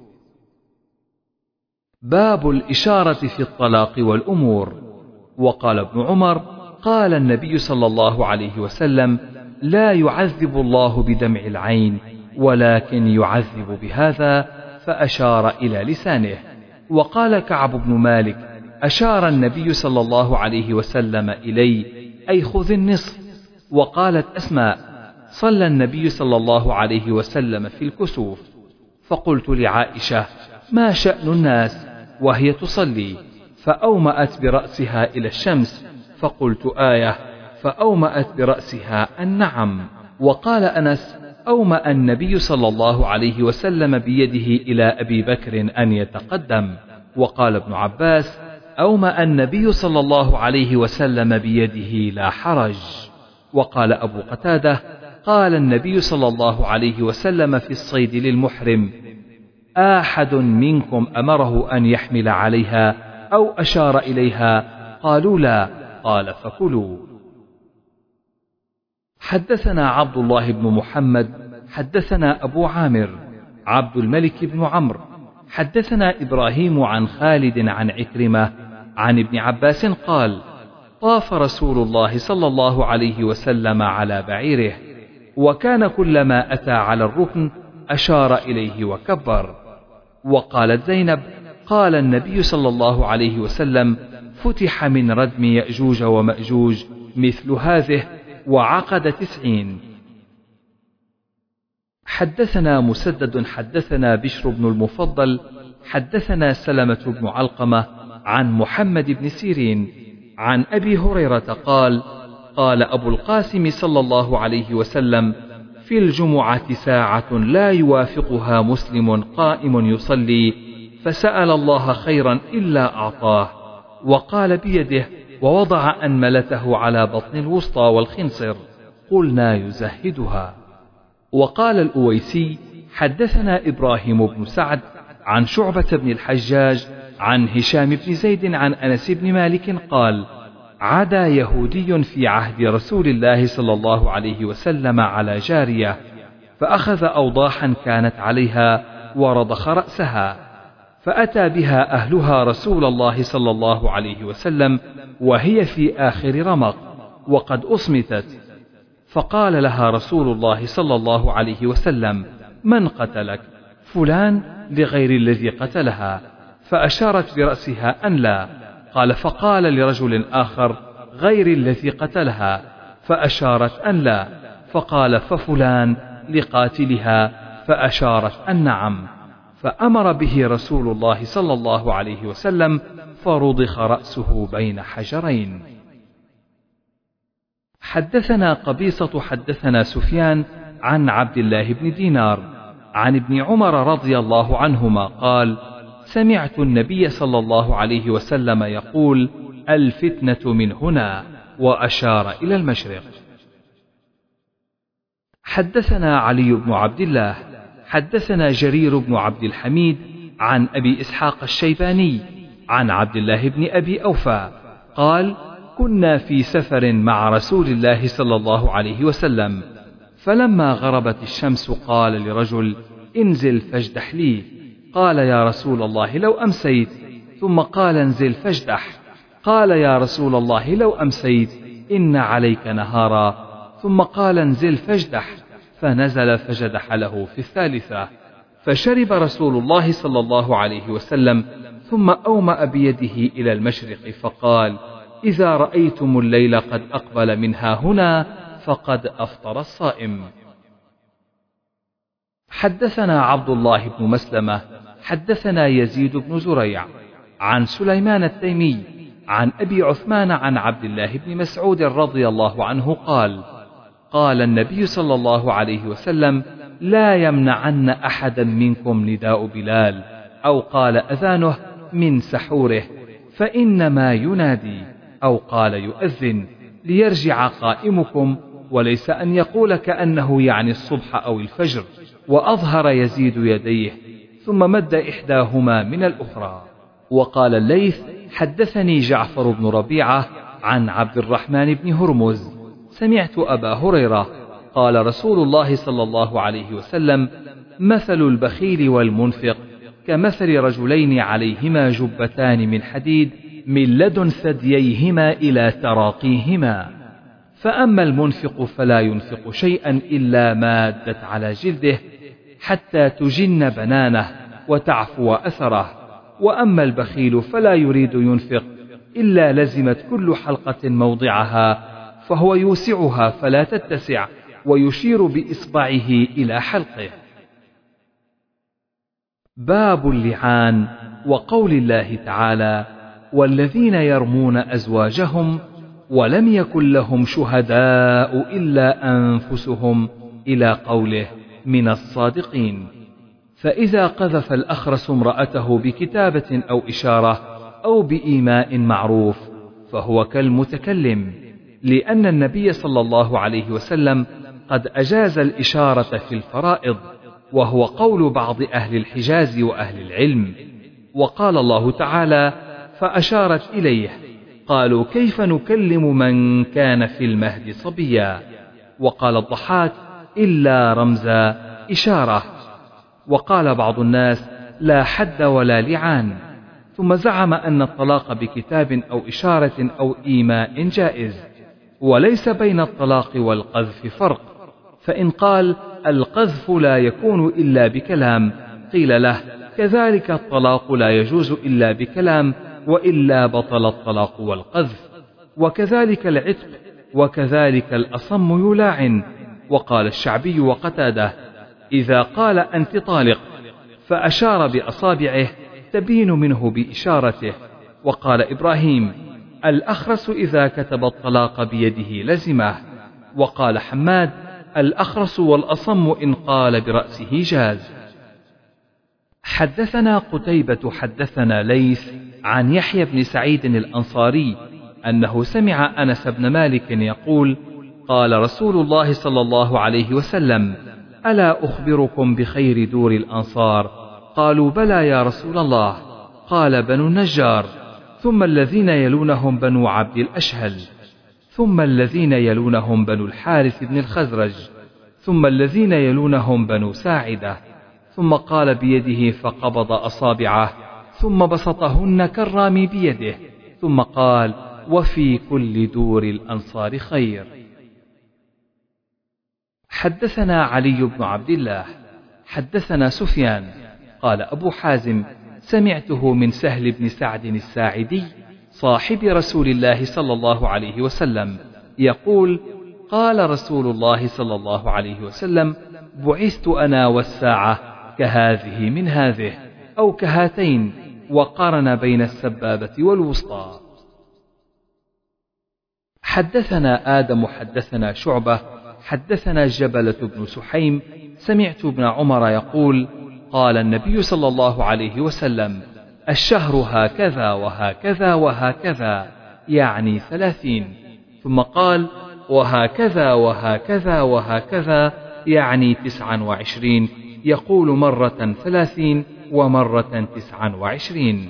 باب الإشارة في الطلاق والأمور. وقال ابن عمر: قال النبي صلى الله عليه وسلم: لا يعذب الله بدمع العين ولكن يعذب بهذا، فأشار إلى لسانه. وقال كعب بن مالك: أشار النبي صلى الله عليه وسلم إلي أي خذ النصف. وقالت أسماء: صلى النبي صلى الله عليه وسلم في الكسوف. فقلت لعائشة: ما شأن الناس وهي تصلي؟ فأومأت برأسها إلى الشمس. فقلت: آية. فأومأت برأسها النعم. وقال أنس: أومأ النبي صلى الله عليه وسلم بيده إلى أبي بكر أن يتقدم. وقال ابن عباس: أومأ النبي صلى الله عليه وسلم بيده لا حرج. وقال أبو قتادة: قال النبي صلى الله عليه وسلم في الصيد للمحرم: أحد منكم أمره أن يحمل عليها أو أشار إليها؟ قالوا لا. قال: فكلوا. حدثنا عبد الله بن محمد حدثنا أبو عامر عبد الملك بن عمرو حدثنا إبراهيم عن خالد عن عكرمة عن ابن عباس قال: طاف رسول الله صلى الله عليه وسلم على بعيره، وكان كلما أتى على الركن أشار إليه وكبر. وقالت زينب: قال النبي صلى الله عليه وسلم: فتح من ردم يأجوج ومأجوج مثل هذه وعقد تسعين. حدثنا مسدد حدثنا بشر بن المفضل حدثنا سلمة بن علقمة عن محمد بن سيرين عن أبي هريرة قال: قال أبو القاسم صلى الله عليه وسلم: في الجمعة ساعة لا يوافقها مسلم قائم يصلي فسأل الله خيرا إلا أعطاه، وقال بيده ووضع أنملته على بطن الوسطى والخنصر، قلنا يزهدها. وقال الأويسي: حدثنا إبراهيم بن سعد عن شعبة بن الحجاج عن هشام بن زيد عن أنس بن مالك قال: عدا يهودي في عهد رسول الله صلى الله عليه وسلم على جارية، فأخذ أوضاحا كانت عليها ورضخ رأسها، فأتى بها أهلها رسول الله صلى الله عليه وسلم وهي في آخر رمق وقد أصمتت، فقال لها رسول الله صلى الله عليه وسلم: من قتلك؟ فلان، لغير الذي قتلها، فأشارت برأسها أن لا. قال: فقال لرجل آخر: غير الذي قتلها، فأشارت أن لا، فقال: ففلان لقاتلها، فأشارت أن نعم، فأمر به رسول الله صلى الله عليه وسلم فرضخ رأسه بين حجرين. حدثنا قبيصة حدثنا سفيان عن عبد الله بن دينار عن ابن عمر رضي الله عنهما قال: سمعت النبي صلى الله عليه وسلم يقول: الفتنة من هنا، وأشار إلى المشرق. حدثنا علي بن عبد الله حدثنا جرير بن عبد الحميد عن أبي إسحاق الشيباني عن عبد الله بن أبي أوفى قال: كنا في سفر مع رسول الله صلى الله عليه وسلم، فلما غربت الشمس قال لرجل: انزل فاجدح لي. قال: يا رسول الله لو أمسيت. ثم قال: انزل فاجدح. قال: يا رسول الله لو أمسيت إن عليك نهارا. ثم قال: انزل فاجدح. فنزل فجدح له في الثالثة، فشرب رسول الله صلى الله عليه وسلم، ثم أومأ بيده إلى المشرق فقال: إذا رأيتم الليل قد أقبل منها هنا فقد أفطر الصائم. حدثنا عبد الله بن مسلمة حدثنا يزيد بن زريع عن سليمان التيمي عن أبي عثمان عن عبد الله بن مسعود رضي الله عنه قال: قال النبي صلى الله عليه وسلم: لا يمنعن أحدا منكم نداء بلال، أو قال أذانه، من سحوره، فإنما ينادي، أو قال يؤذن، ليرجع قائمكم، وليس أن يقول كأنه يعني الصبح أو الفجر. وأظهر يزيد يديه ثم مد إحداهما من الأخرى. وقال الليث: حدثني جعفر بن ربيعة عن عبد الرحمن بن هرمز سمعت أبا هريرة قال: رسول الله صلى الله عليه وسلم: مثل البخيل والمنفق كمثل رجلين عليهما جبتان من حديد من لدن ثدييهما إلى تراقيهما، فأما المنفق فلا ينفق شيئا إلا مادت على جلده حتى تجن بنانه وتعفو أثره، وأما البخيل فلا يريد ينفق إلا لزمت كل حلقة موضعها، فهو يوسعها فلا تتسع، ويشير بإصبعه إلى حلقه. باب اللعان وقول الله تعالى: والذين يرمون أزواجهم ولم يكن لهم شهداء إلا أنفسهم، إلى قوله: من الصادقين. فإذا قذف الأخرس امرأته بكتابة أو إشارة أو بإيماء معروف فهو كالمتكلم، لأن النبي صلى الله عليه وسلم قد أجاز الإشارة في الفرائض، وهو قول بعض أهل الحجاز وأهل العلم. وقال الله تعالى: فأشارت إليه، قالوا كيف نكلم من كان في المهد صبيا. وقال الضحاك: إلا رمزا، إشارة. وقال بعض الناس: لا حد ولا لعان. ثم زعم أن الطلاق بكتاب أو إشارة أو إيماء جائز، وليس بين الطلاق والقذف فرق. فإن قال: القذف لا يكون إلا بكلام، قيل له: كذلك الطلاق لا يجوز إلا بكلام، وإلا بطل الطلاق والقذف. وكذلك العتق، وكذلك الأصم يلاعن. وقال الشعبي وقتاده: إذا قال أنت طالق فأشار بأصابعه تبين منه بإشارته. وقال إبراهيم: الأخرس إذا كتب الطلاق بيده لزمه. وقال حماد: الأخرس والأصم إن قال برأسه جاز. حدثنا قتيبة حدثنا ليث عن يحيى بن سعيد الأنصاري أنه سمع أنس بن مالك يقول: قال رسول الله صلى الله عليه وسلم: ألا أخبركم بخير دور الأنصار؟ قالوا: بلى يا رسول الله. قال: بنو النجار، ثم الذين يلونهم بنو عبد الأشهل، ثم الذين يلونهم بنو الحارث بن الخزرج، ثم الذين يلونهم بنو ساعدة. ثم قال بيده فقبض أصابعه، ثم بسطهن كالرامي بيده، ثم قال: وفي كل دور الأنصار خير. حدثنا علي بن عبد الله حدثنا سفيان قال أبو حازم: سمعته من سهل بن سعد الساعدي صاحب رسول الله صلى الله عليه وسلم يقول: قال رسول الله صلى الله عليه وسلم: بعثت أنا والساعة كهذه من هذه، أو كهاتين، وقارن بين السبابة والوسطى. حدثنا آدم حدثنا شعبة حدثنا جبلة بن سحيم سمعت ابن عمر يقول: قال النبي صلى الله عليه وسلم: الشهر هكذا وهكذا وهكذا، يعني ثلاثين. ثم قال: وهكذا وهكذا وهكذا، يعني تسعا وعشرين، يقول مرة ثلاثين ومرة تسعا وعشرين.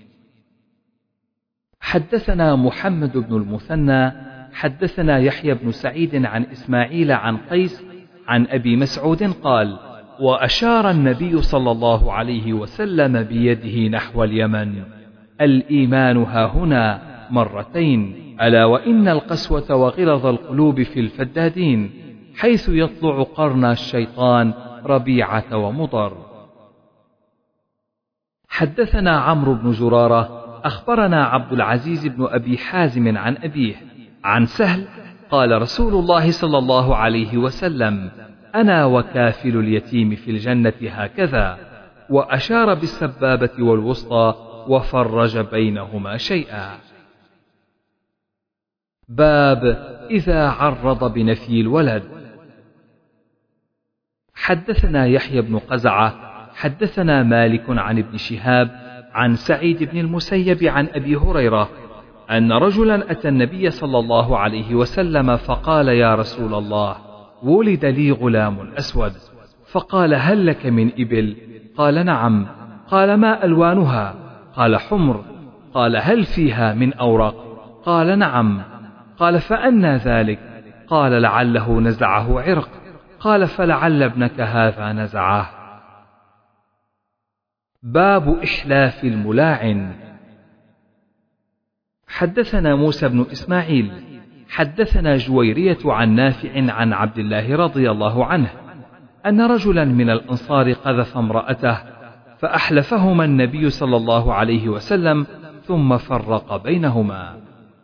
حدثنا محمد بن المثنى حدثنا يحيى بن سعيد عن إسماعيل عن قيس عن أبي مسعود قال: وأشار النبي صلى الله عليه وسلم بيده نحو اليمن: الإيمان هاهنا مرتين، ألا وإن القسوة وغلظ القلوب في الفدادين، حيث يطلع قرن الشيطان ربيعة ومضر. حدثنا عمرو بن زرارة أخبرنا عبد العزيز بن أبي حازم عن أبيه عن سهل قال: رسول الله صلى الله عليه وسلم: أنا وكافل اليتيم في الجنة هكذا، وأشار بالسبابة والوسطى وفرج بينهما شيئا. باب إذا عرض بنفي الولد. حدثنا يحيى بن قزعة حدثنا مالك عن ابن شهاب عن سعيد بن المسيب عن أبي هريرة أن رجلا أتى النبي صلى الله عليه وسلم فقال: يا رسول الله، ولد لي غلام أسود. فقال: هل لك من إبل؟ قال: نعم. قال: ما ألوانها؟ قال: حمر. قال: هل فيها من أورق؟ قال: نعم. قال: فأنى ذلك؟ قال: لعله نزعه عرق. قال: فلعل ابنك هذا نزعه. باب إحلاف الملاعن. حدثنا موسى بن إسماعيل حدثنا جويرية عن نافع عن عبد الله رضي الله عنه أن رجلا من الأنصار قذف امرأته فأحلفهما النبي صلى الله عليه وسلم ثم فرق بينهما.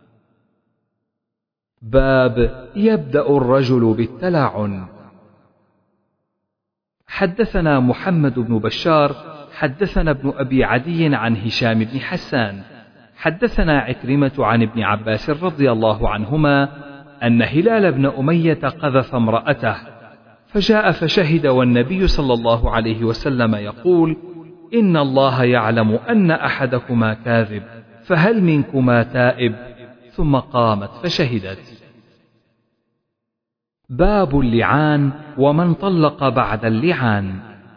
باب يبدأ الرجل بالتلاعن. حدثنا محمد بن بشار حدثنا ابن أبي عدي عن هشام بن حسان حدثنا عكرمة عن ابن عباس رضي الله عنهما أن هلال بن أمية قذف امرأته فجاء فشهد والنبي صلى الله عليه وسلم يقول: إن الله يعلم أن أحدكما كاذب، فهل منكما تائب؟ ثم قامت فشهدت. باب اللعان ومن طلق بعد اللعان.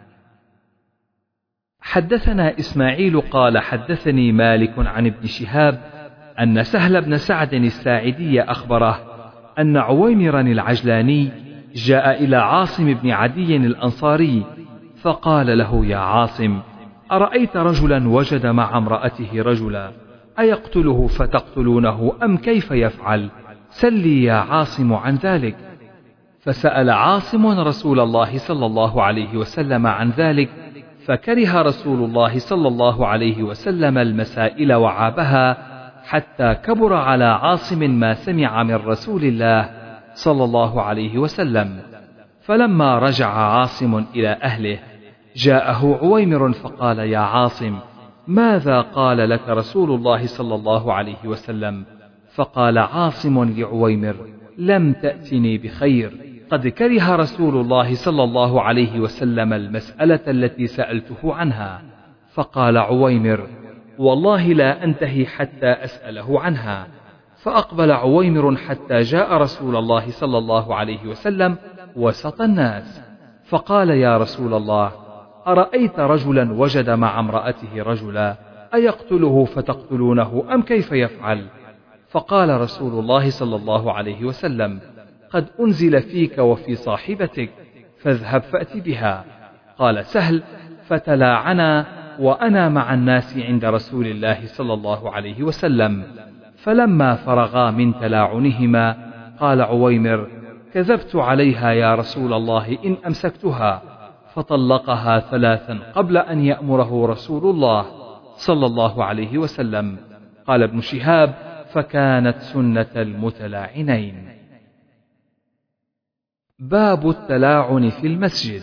حدثنا إسماعيل قال حدثني مالك عن ابن شهاب أن سهل بن سعد الساعدي أخبره أن عويمرا العجلاني جاء إلى عاصم بن عدي الأنصاري فقال له: يا عاصم، أرأيت رجلا وجد مع امرأته رجلا، أيقتله فتقتلونه أم كيف يفعل؟ سلي يا عاصم عن ذلك. فسأل عاصم رسول الله صلى الله عليه وسلم عن ذلك، فكره رسول الله صلى الله عليه وسلم المسائل وعابها، حتى كبر على عاصم ما سمع من رسول الله صلى الله عليه وسلم. فلما رجع عاصم إلى أهله جاءه عويمر فقال: يا عاصم، ماذا قال لك رسول الله صلى الله عليه وسلم؟ فقال عاصم لعويمر: لم تأتني بخير، قد كره رسول الله صلى الله عليه وسلم المسألة التي سألته عنها. فقال عويمر: والله لا أنتهي حتى أسأله عنها. فأقبل عويمر حتى جاء رسول الله صلى الله عليه وسلم وسط الناس، فقال: يا رسول الله، أرأيت رجلا وجد مع امرأته رجلا، أيقتله فتقتلونه أم كيف يفعل؟ فقال رسول الله صلى الله عليه وسلم: قد أنزل فيك وفي صاحبتك، فاذهب فأت بها. قال سهل: فتلاعنا وأنا مع الناس عند رسول الله صلى الله عليه وسلم. فلما فرغا من تلاعنهما قال عويمر: كذبت عليها يا رسول الله إن أمسكتها. فطلقها ثلاثا قبل أن يأمره رسول الله صلى الله عليه وسلم. قال ابن شهاب: فكانت سنة المتلاعنين. باب التلاعن في المسجد.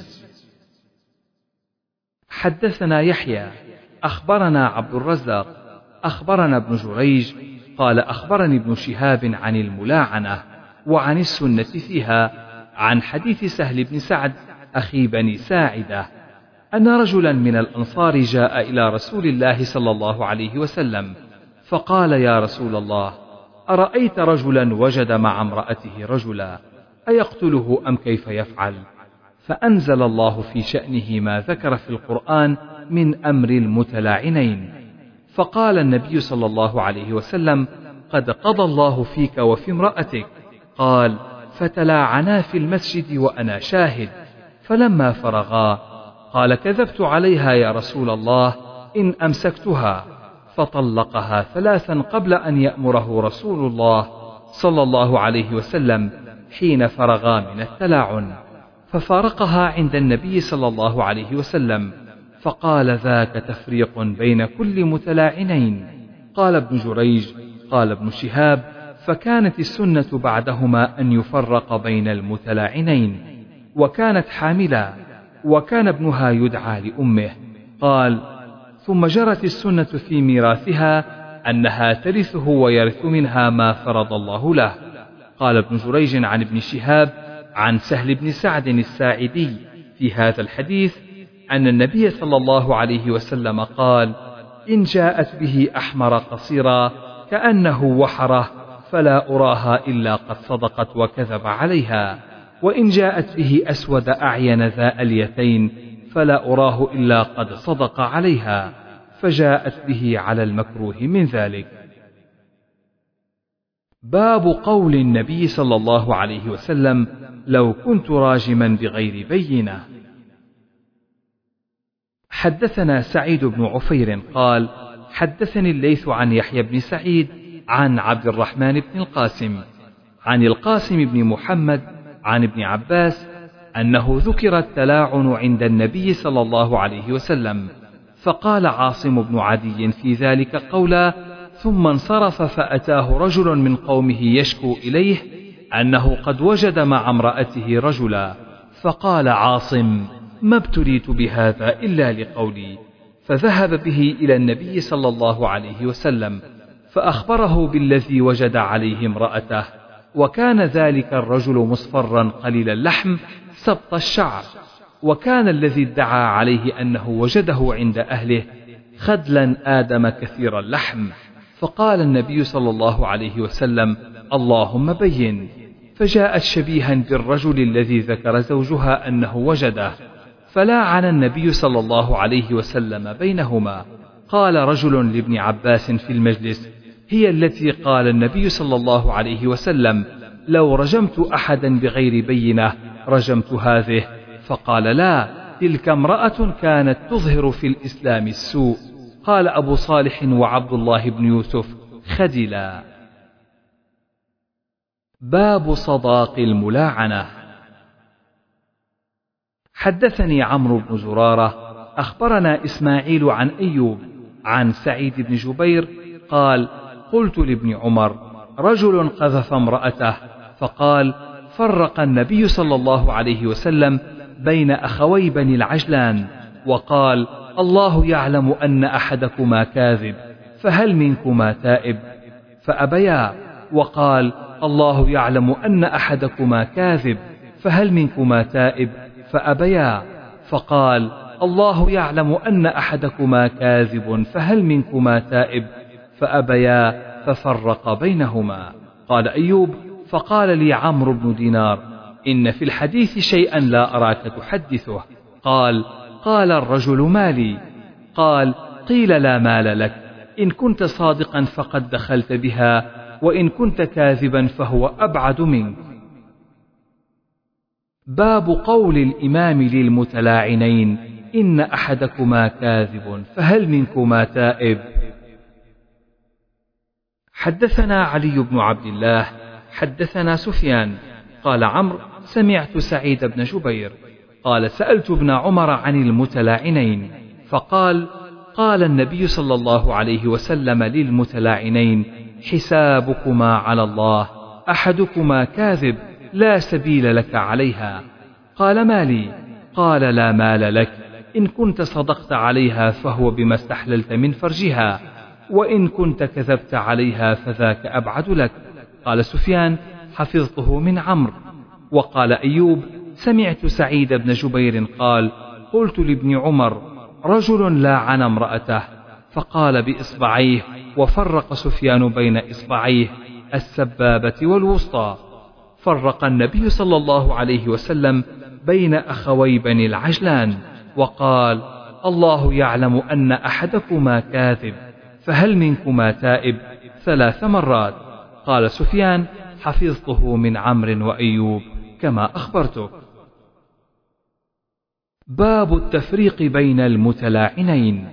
حدثنا يحيى أخبرنا عبد الرزاق أخبرنا ابن جريج قال أخبرني ابن شهاب عن الملاعنة وعن السنة فيها، عن حديث سهل بن سعد أخي بني ساعدة أن رجلا من الأنصار جاء إلى رسول الله صلى الله عليه وسلم فقال: يا رسول الله، أرأيت رجلا وجد مع امرأته رجلا، أيقتله أم كيف يفعل؟ فأنزل الله في شأنه ما ذكر في القرآن من أمر المتلاعنين. فقال النبي صلى الله عليه وسلم: قد قضى الله فيك وفي امرأتك. قال: فتلاعنا في المسجد وأنا شاهد. فلما فرغا قال: كذبت عليها يا رسول الله إن أمسكتها. فطلقها ثلاثا قبل أن يأمره رسول الله صلى الله عليه وسلم حين فرغا من التلاعن، ففارقها عند النبي صلى الله عليه وسلم، فقال: ذاك تفريق بين كل متلاعنين. قال ابن جريج قال ابن شهاب: فكانت السنة بعدهما أن يفرق بين المتلاعنين. وكانت حاملا، وكان ابنها يدعى لأمه. قال: ثم جرت السنة في ميراثها أنها ترثه ويرث منها ما فرض الله له. قال ابن جريج عن ابن شهاب عن سهل بن سعد الساعدي في هذا الحديث أن النبي صلى الله عليه وسلم قال: إن جاءت به أحمر قصيرا كأنه وحره فلا أراها إلا قد صدقت وكذب عليها، وإن جاءت به أسود أعين ذا أليتين فلا أراه إلا قد صدق عليها، فجاءت به على المكروه من ذلك. باب قول النبي صلى الله عليه وسلم: لو كنت راجما بغير بينة. حدثنا سعيد بن عفير قال: حدثني الليث عن يحيى بن سعيد عن عبد الرحمن بن القاسم عن القاسم بن محمد عن ابن عباس أنه ذكر التلاعن عند النبي صلى الله عليه وسلم، فقال عاصم بن عدي في ذلك قولا، ثم انصرف فأتاه رجل من قومه يشكو إليه أنه قد وجد مع امرأته رجلا، فقال عاصم: ما ابتليت بهذا إلا لقولي. فذهب به إلى النبي صلى الله عليه وسلم فأخبره بالذي وجد عليه امرأته، وكان ذلك الرجل مصفرا قليل اللحم سبط الشعر، وكان الذي ادعى عليه أنه وجده عند أهله خدلا آدم كثير اللحم. فقال النبي صلى الله عليه وسلم: اللهم بين. فجاءت شبيها بالرجل الذي ذكر زوجها أنه وجده، فلاعن النبي صلى الله عليه وسلم بينهما. قال رجل لابن عباس في المجلس: هي التي قال النبي صلى الله عليه وسلم: لو رجمت أحدا بغير بينة رجمت هذه. فقال: لا، تلك امرأة كانت تظهر في الإسلام السوء. قال أبو صالح وعبد الله بن يوسف: خجلا. باب صداق الملاعنة. حدثني عمرو بن زرارة أخبرنا إسماعيل عن أيوب عن سعيد بن جبير قال: قلت لابن عمر: رجل قذف امرأته، فقال: فرق النبي صلى الله عليه وسلم بين أخوي بني العجلان، وقال: الله يعلم أن أحدكما كاذب، فهل منكما تائب؟ فأبيا. وقال: الله يعلم أن أحدكما كاذب، فهل منكما تائب؟ فأبيا. فقال: الله يعلم أن أحدكما كاذب، فهل منكما تائب؟ فأبيا، ففرق بينهما. قال أيوب: فقال لي عمرو بن دينار: إن في الحديث شيئا لا أراك تحدثه. قال: قال الرجل: مالي؟ قال: قيل: لا مال لك، إن كنت صادقا فقد دخلت بها، وإن كنت كاذبا فهو أبعد منك. باب قول الإمام للمتلاعنين: إن أحدكما كاذب، فهل منكما تائب؟ حدثنا علي بن عبد الله حدثنا سفيان قال عمرو: سمعت سعيد بن جبير قال: سألت ابن عمر عن المتلاعنين، فقال: قال النبي صلى الله عليه وسلم للمتلاعنين: حسابكما على الله، أحدكما كاذب، لا سبيل لك عليها. قال: ما لي؟ قال: لا مال لك، إن كنت صدقت عليها فهو بما استحللت من فرجها، وإن كنت كذبت عليها فذاك أبعد لك. قال سفيان: حفظته من عمرو. وقال أيوب: سمعت سعيد بن جبير قال: قلت لابن عمر: رجل لاعن امرأته، فقال بإصبعيه، وفرق سفيان بين إصبعيه السبابة والوسطى. فرق النبي صلى الله عليه وسلم بين أخوي بني العجلان، وقال: الله يعلم أن أحدكما كاذب، فهل منكما تائب؟ ثلاث مرات. قال سفيان: حفظته من عمرو وأيوب كما أخبرتك. باب التفريق بين المتلاعنين.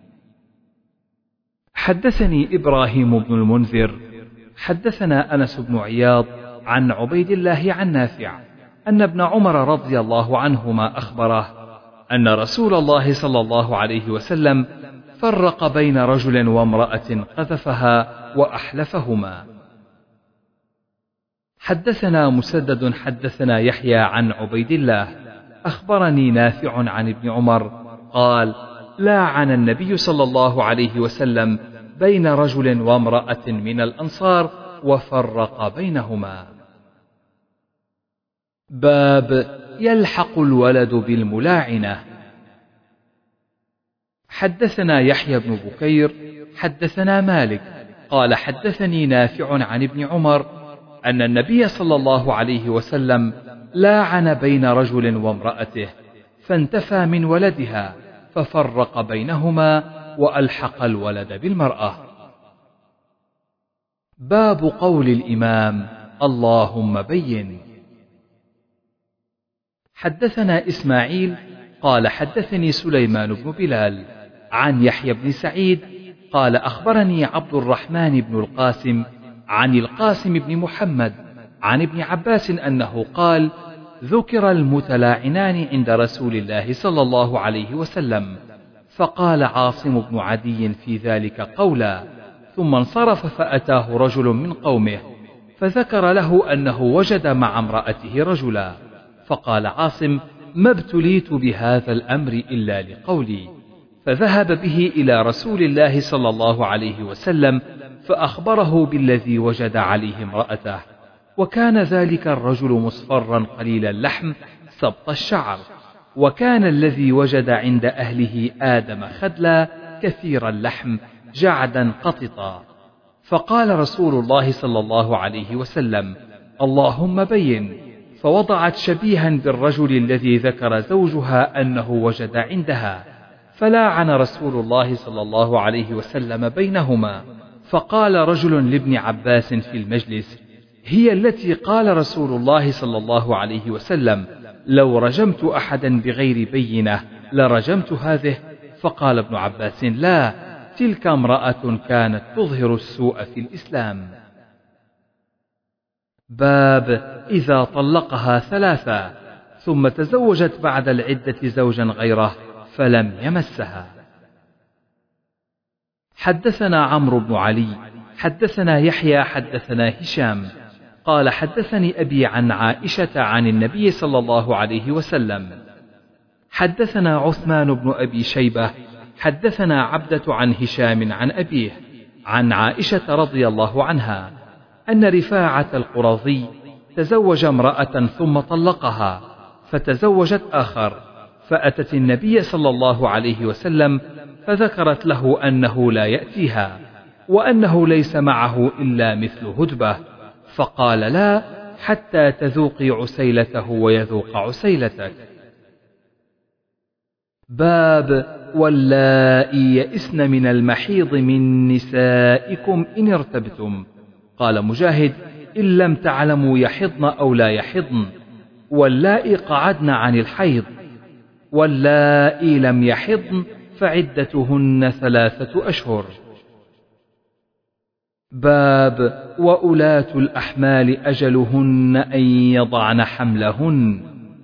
حدثني إبراهيم بن المنذر حدثنا أنس بن عياض عن عبيد الله عن نافع أن ابن عمر رضي الله عنهما أخبره أن رسول الله صلى الله عليه وسلم فرق بين رجل وامرأة قذفها وأحلفهما. حدثنا مسدد حدثنا يحيى عن عبيد الله أخبرني نافع عن ابن عمر قال: لاعن النبي صلى الله عليه وسلم بين رجل وامرأة من الأنصار وفرق بينهما. باب يلحق الولد بالملاعنة. حدثنا يحيى بن بكير حدثنا مالك قال: حدثني نافع عن ابن عمر أن النبي صلى الله عليه وسلم لاعن بين رجل وامرأته، فانتفى من ولدها، ففرق بينهما وألحق الولد بالمرأة. باب قول الإمام: اللهم بين. حدثنا إسماعيل قال: حدثني سليمان بن بلال عن يحيى بن سعيد قال: أخبرني عبد الرحمن بن القاسم عن القاسم بن محمد عن ابن عباس أنه قال: ذكر المتلاعنان عند رسول الله صلى الله عليه وسلم، فقال عاصم بن عدي في ذلك قولا، ثم انصرف فأتاه رجل من قومه فذكر له أنه وجد مع امرأته رجلا، فقال عاصم: ما ابتليت بهذا الأمر إلا لقولي، فذهب به إلى رسول الله صلى الله عليه وسلم فأخبره بالذي وجد عليه امرأته، وكان ذلك الرجل مصفرا قليل اللحم سبط الشعر، وكان الذي وجد عند أهله آدم خدلا كثير اللحم جعدا قططا. فقال رسول الله صلى الله عليه وسلم: اللهم بين. فوضعت شبيها بالرجل الذي ذكر زوجها أنه وجد عندها، فلاعن رسول الله صلى الله عليه وسلم بينهما. فقال رجل لابن عباس في المجلس: هي التي قال رسول الله صلى الله عليه وسلم: لو رجمت أحدا بغير بينة لرجمت هذه. فقال ابن عباس: لا، تلك امرأة كانت تظهر السوء في الإسلام. باب إذا طلقها ثلاثا ثم تزوجت بعد العدة زوجا غيره فلم يمسها. حدثنا عمرو بن علي حدثنا يحيى حدثنا هشام قال حدثني أبي عن عائشة عن النبي صلى الله عليه وسلم. حدثنا عثمان بن أبي شيبة حدثنا عبدة عن هشام عن أبيه عن عائشة رضي الله عنها أن رفاعة القرظي تزوج امرأة ثم طلقها، فتزوجت آخر، فأتت النبي صلى الله عليه وسلم فذكرت له أنه لا يأتيها وأنه ليس معه إلا مثل هدبة، فقال: لا، حتى تذوقي عسيلته ويذوق عسيلتك. باب واللائي يئسن من المحيض من نسائكم إن ارتبتم. قال مجاهد: إن لم تعلموا يحضن أو لا يحضن، واللائي قعدن عن الحيض، واللائي لم يحضن فعدتهن ثلاثة أشهر. باب وأولاة الأحمال أجلهن أن يضعن حملهن.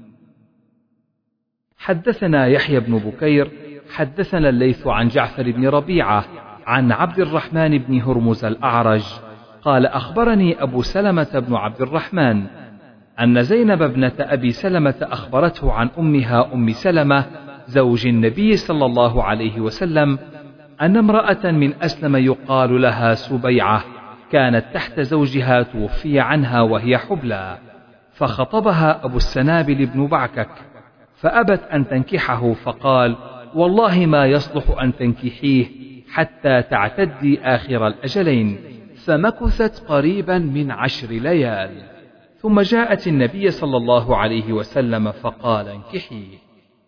حدثنا يحيى بن بكير حدثنا الليث عن جعفر بن ربيعة عن عبد الرحمن بن هرمز الأعرج قال: أخبرني أبو سلمة بن عبد الرحمن أن زينب ابنة أبي سلمة أخبرته عن أمها أم سلمة زوج النبي صلى الله عليه وسلم أن امرأة من أسلم يقال لها سبيعة كانت تحت زوجها توفي عنها وهي حبلى، فخطبها أبو السنابل بن بعكك فأبت أن تنكحه، فقال: والله ما يصلح أن تنكحيه حتى تعتدي آخر الأجلين. فمكثت قريبا من عشر ليال، ثم جاءت النبي صلى الله عليه وسلم فقال: انكحيه.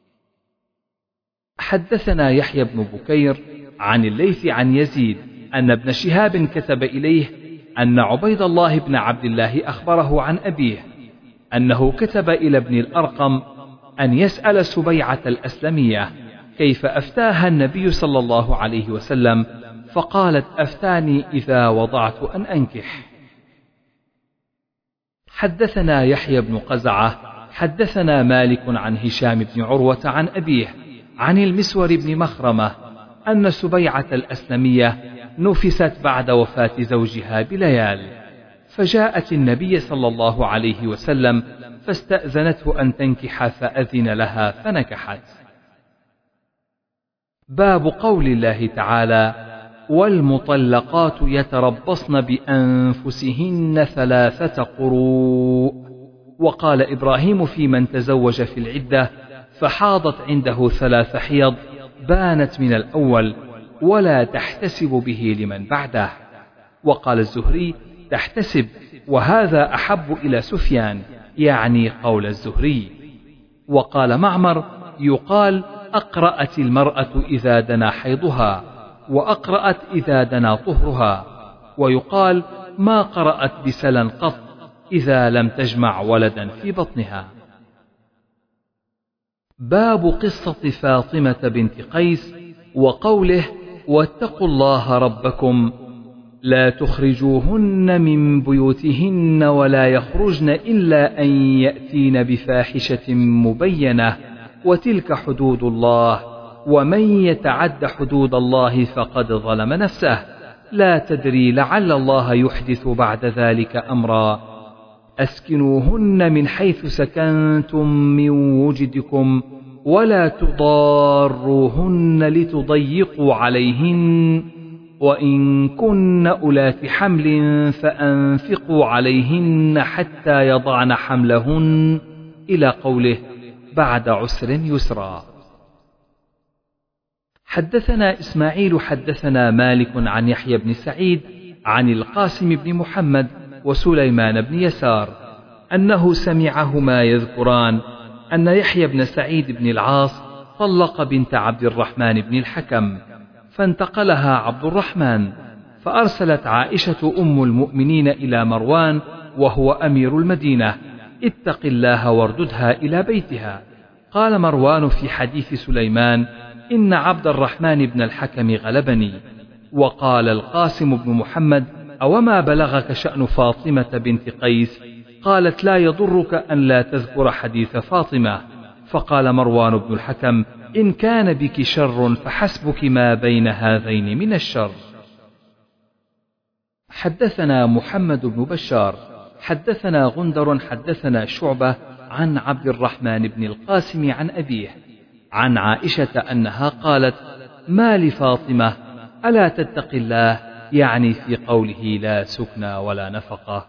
حدثنا يحيى بن بكير عن الليث عن يزيد أن ابن شهاب كتب إليه أن عبيد الله بن عبد الله أخبره عن أبيه أنه كتب إلى ابن الأرقم أن يسأل سبيعة الأسلمية كيف أفتاها النبي صلى الله عليه وسلم، فقالت: أفتاني إذا وضعت أن أنكح. حدثنا يحيى بن قزعة حدثنا مالك عن هشام بن عروة عن أبيه عن المسور بن مخرمة أن سبيعة الأسلمية نفست بعد وفاة زوجها بليال، فجاءت النبي صلى الله عليه وسلم فاستأذنته أن تنكح فأذن لها فنكحت. باب قول الله تعالى: والمطلقات يتربصن بأنفسهن ثلاثة قروء. وقال إبراهيم في من تزوج في العدة فحاضت عنده ثلاث حيض بانت من الأول ولا تحتسب به لمن بعده. وقال الزهري: تحتسب، وهذا أحب إلى سفيان، يعني قول الزهري. وقال معمر: يقال أقرأت المرأة إذا دنا حيضها، وأقرأت إذا دنا طهرها، ويقال ما قرأت بسلا قط إذا لم تجمع ولدا في بطنها. باب قصة فاطمة بنت قيس وقوله: واتقوا الله ربكم لا تخرجوهن من بيوتهن ولا يخرجن إلا أن يأتين بفاحشة مبينة وتلك حدود الله ومن يتعد حدود الله فقد ظلم نفسه لا تدري لعل الله يحدث بعد ذلك أمرا. أسكنوهن من حيث سكنتم من وجدكم ولا تضاروهن لتضيقوا عليهن وإن كن أولات حمل فأنفقوا عليهن حتى يضعن حملهن إلى قوله بعد عسر يسرا. حدثنا إسماعيل حدثنا مالك عن يحيى بن سعيد عن القاسم بن محمد وسليمان بن يسار أنه سمعهما يذكران أن يحيى بن سعيد بن العاص طلق بنت عبد الرحمن بن الحكم، فانتقلها عبد الرحمن، فأرسلت عائشة أم المؤمنين إلى مروان وهو أمير المدينة: اتق الله وارددها إلى بيتها. قال مروان في حديث سليمان: إن عبد الرحمن بن الحكم غلبني. وقال القاسم بن محمد: أوما بلغك شأن فاطمة بنت قيس؟ قالت: لا يضرك أن لا تذكر حديث فاطمة. فقال مروان بن الحكم: إن كان بك شر فحسبك ما بين هذين من الشر. حدثنا محمد بن بشار حدثنا غندر حدثنا شعبة عن عبد الرحمن بن القاسم عن أبيه عن عائشة أنها قالت: ما لفاطمة ألا تتق الله، يعني في قوله لا سكنى ولا نفقة.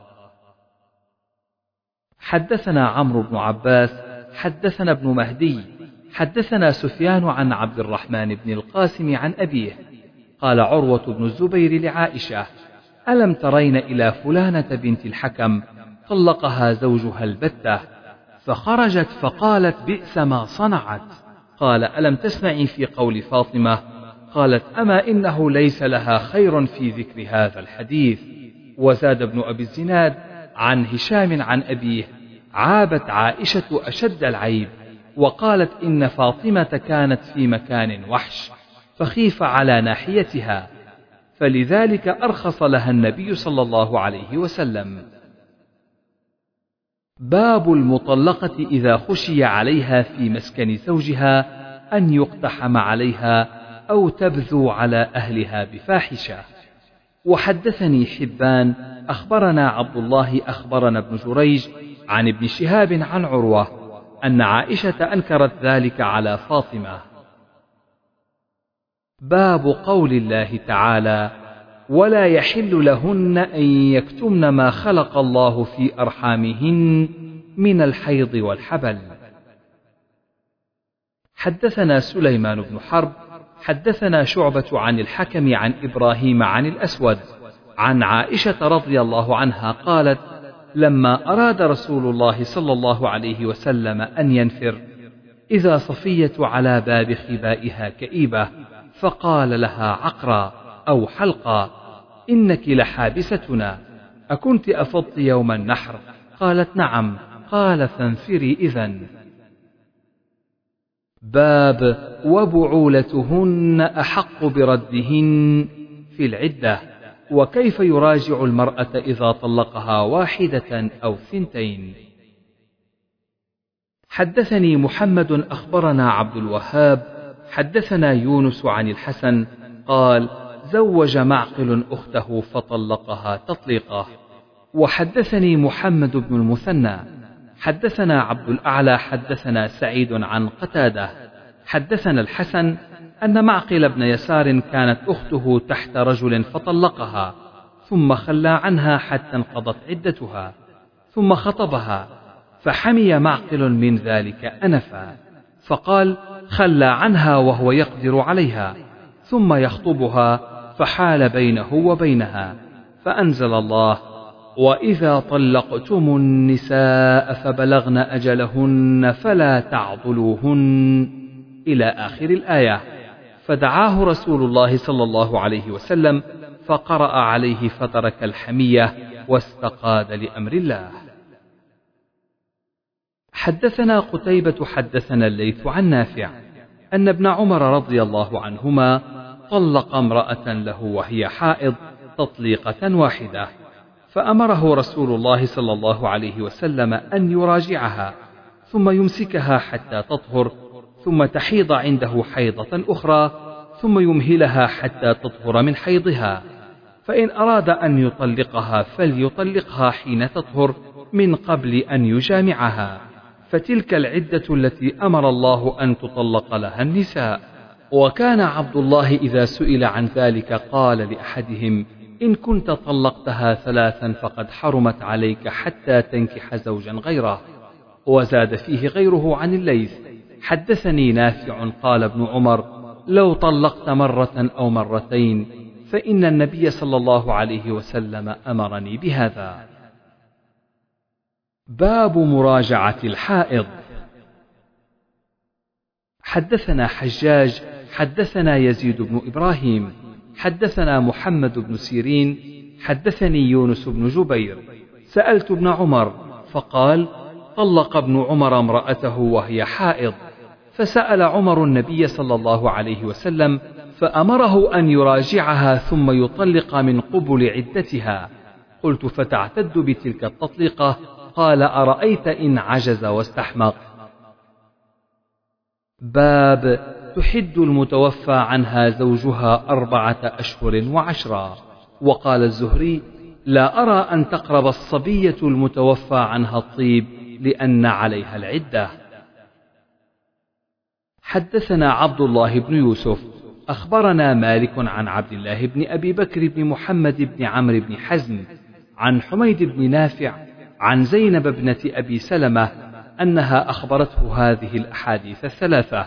حدثنا عمرو بن عباس حدثنا ابن مهدي حدثنا سفيان عن عبد الرحمن بن القاسم عن أبيه قال عروة بن الزبير لعائشة: ألم ترين إلى فلانة بنت الحكم طلقها زوجها البتة، فخرجت فقالت: بئس ما صنعت. قال: ألم تسمعي في قول فاطمة؟ قالت: أما إنه ليس لها خير في ذكر هذا الحديث. وزاد ابن أبي الزناد عن هشام عن أبيه: عابت عائشة أشد العيب، وقالت: إن فاطمة كانت في مكان وحش فخيف على ناحيتها، فلذلك أرخص لها النبي صلى الله عليه وسلم. باب المطلقة إذا خشي عليها في مسكن زوجها أن يقتحم عليها أو تبذو على أهلها بفاحشة. وحدثني حبان أخبرنا عبد الله أخبرنا ابن جريج عن ابن شهاب عن عروة أن عائشة أنكرت ذلك على فاطمة. باب قول الله تعالى: ولا يحل لهن أن يكتمن ما خلق الله في أرحامهن من الحيض والحبل. حدثنا سليمان بن حرب حدثنا شعبة عن الحكم عن إبراهيم عن الأسود عن عائشة رضي الله عنها قالت: لما أراد رسول الله صلى الله عليه وسلم أن ينفر إذا صفية على باب خبائها كئيبة، فقال لها عقرا أو حلقا: إنك لحابستنا، أكنت أفضت يوم النحر؟ قالت: نعم. قال: فانفري إذن. باب وبعولتهن أحق بردهن في العدة، وكيف يراجع المرأة إذا طلقها واحدة أو ثنتين. حدثني محمد أخبرنا عبد الوهاب حدثنا يونس عن الحسن قال: زوج معقل أخته فطلقها تطليقه. وحدثني محمد بن المثنى حدثنا عبد الأعلى حدثنا سعيد عن قتادة حدثنا الحسن أن معقل بن يسار كانت أخته تحت رجل فطلقها، ثم خلى عنها حتى انقضت عدتها، ثم خطبها، فحمي معقل من ذلك أنفا، فقال: خلى عنها وهو يقدر عليها، ثم يخطبها، فحال بينه وبينها، فأنزل الله: وإذا طلقتم النساء فبلغن أجلهن فلا تعضلوهن إلى آخر الآية. فدعاه رسول الله صلى الله عليه وسلم فقرأ عليه فترك الحمية واستقاد لأمر الله. حدثنا قتيبة حدثنا الليث عن نافع أن ابن عمر رضي الله عنهما طلق امرأة له وهي حائض تطليقة واحدة، فأمره رسول الله صلى الله عليه وسلم أن يراجعها ثم يمسكها حتى تطهر، ثم تحيض عنده حيضة أخرى، ثم يمهلها حتى تطهر من حيضها، فإن أراد أن يطلقها فليطلقها حين تطهر من قبل أن يجامعها، فتلك العدة التي أمر الله أن تطلق لها النساء. وكان عبد الله إذا سئل عن ذلك قال لأحدهم: إن كنت طلقتها ثلاثا فقد حرمت عليك حتى تنكح زوجا غيره. وزاد فيه غيره عن الليث: حدثني نافع قال ابن عمر: لو طلقت مرة أو مرتين فإن النبي صلى الله عليه وسلم أمرني بهذا. باب مراجعة الحائض. حدثنا حجاج حدثنا يزيد بن إبراهيم حدثنا محمد بن سيرين حدثني يونس بن جبير سألت ابن عمر فقال: طلق ابن عمر امرأته وهي حائض، فسأل عمر النبي صلى الله عليه وسلم فأمره أن يراجعها ثم يطلق من قبل عدتها. قلت: فتعتد بتلك التطليقة؟ قال: أرأيت إن عجز واستحمق. باب تحد المتوفى عنها زوجها أربعة أشهر وعشرا. وقال الزهري: لا أرى أن تقرب الصبية المتوفى عنها الطيب لأن عليها العدة. حدثنا عبد الله بن يوسف أخبرنا مالك عن عبد الله بن أبي بكر بن محمد بن عمرو بن حزم عن حميد بن نافع عن زينب ابنة أبي سلمة أنها أخبرته هذه الأحاديث الثلاثة.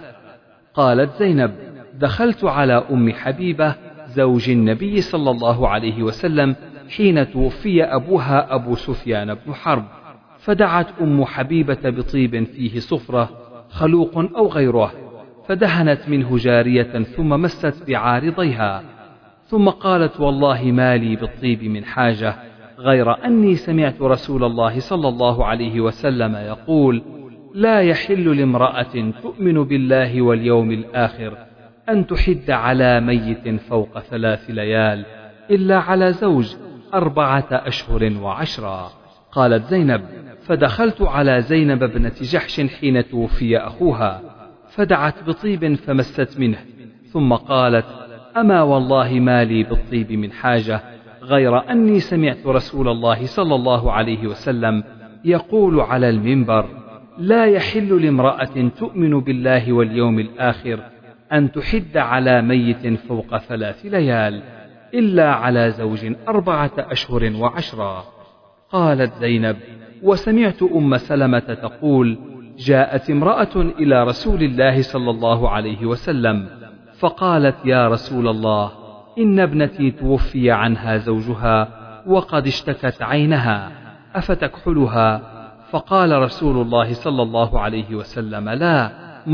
قالت زينب: دخلت على أم حبيبة زوج النبي صلى الله عليه وسلم حين توفي أبوها أبو سفيان بن حرب، فدعت أم حبيبة بطيب فيه صفرة خلوق أو غيره، فدهنت منه جارية ثم مست بعارضيها، ثم قالت: والله ما لي بالطيب من حاجة غير أني سمعت رسول الله صلى الله عليه وسلم يقول: لا يحل لامرأة تؤمن بالله واليوم الآخر أن تحد على ميت فوق ثلاث ليال إلا على زوج أربعة أشهر وعشرا. قالت زينب: فدخلت على زينب ابنة جحش حين توفي أخوها، فدعت بطيب فمست منه، ثم قالت: أما والله ما لي بالطيب من حاجة غير أني سمعت رسول الله صلى الله عليه وسلم يقول على المنبر: لا يحل لامرأة تؤمن بالله واليوم الآخر أن تحد على ميت فوق ثلاث ليال إلا على زوج أربعة أشهر وعشرا. قالت زينب: وسمعت أم سلمة تقول: جاءت امرأة إلى رسول الله صلى الله عليه وسلم فقالت: يا رسول الله، إن ابنتي توفي عنها زوجها وقد اشتكت عينها، أفتكحلها؟ فقال رسول الله صلى الله عليه وسلم: لا،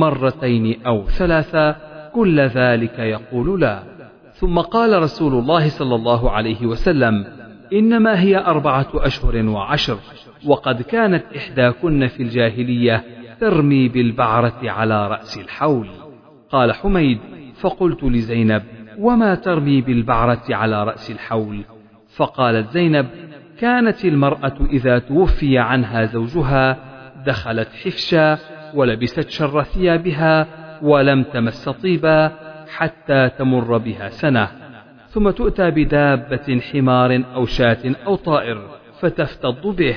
مرتين أو ثلاثة، كل ذلك يقول لا. ثم قال رسول الله صلى الله عليه وسلم: إنما هي أربعة أشهر وعشر، وقد كانت إحداكن في الجاهلية ترمي بالبعرة على رأس الحول. قال حميد: فقلت لزينب: وما ترمي بالبعرة على رأس الحول؟ فقالت زينب: كانت المرأة إذا توفي عنها زوجها دخلت حفشا ولبست شر ثيابها ولم تمس طيبا حتى تمر بها سنة، ثم تؤتى بدابة حمار أو شاة أو طائر فتفتض به،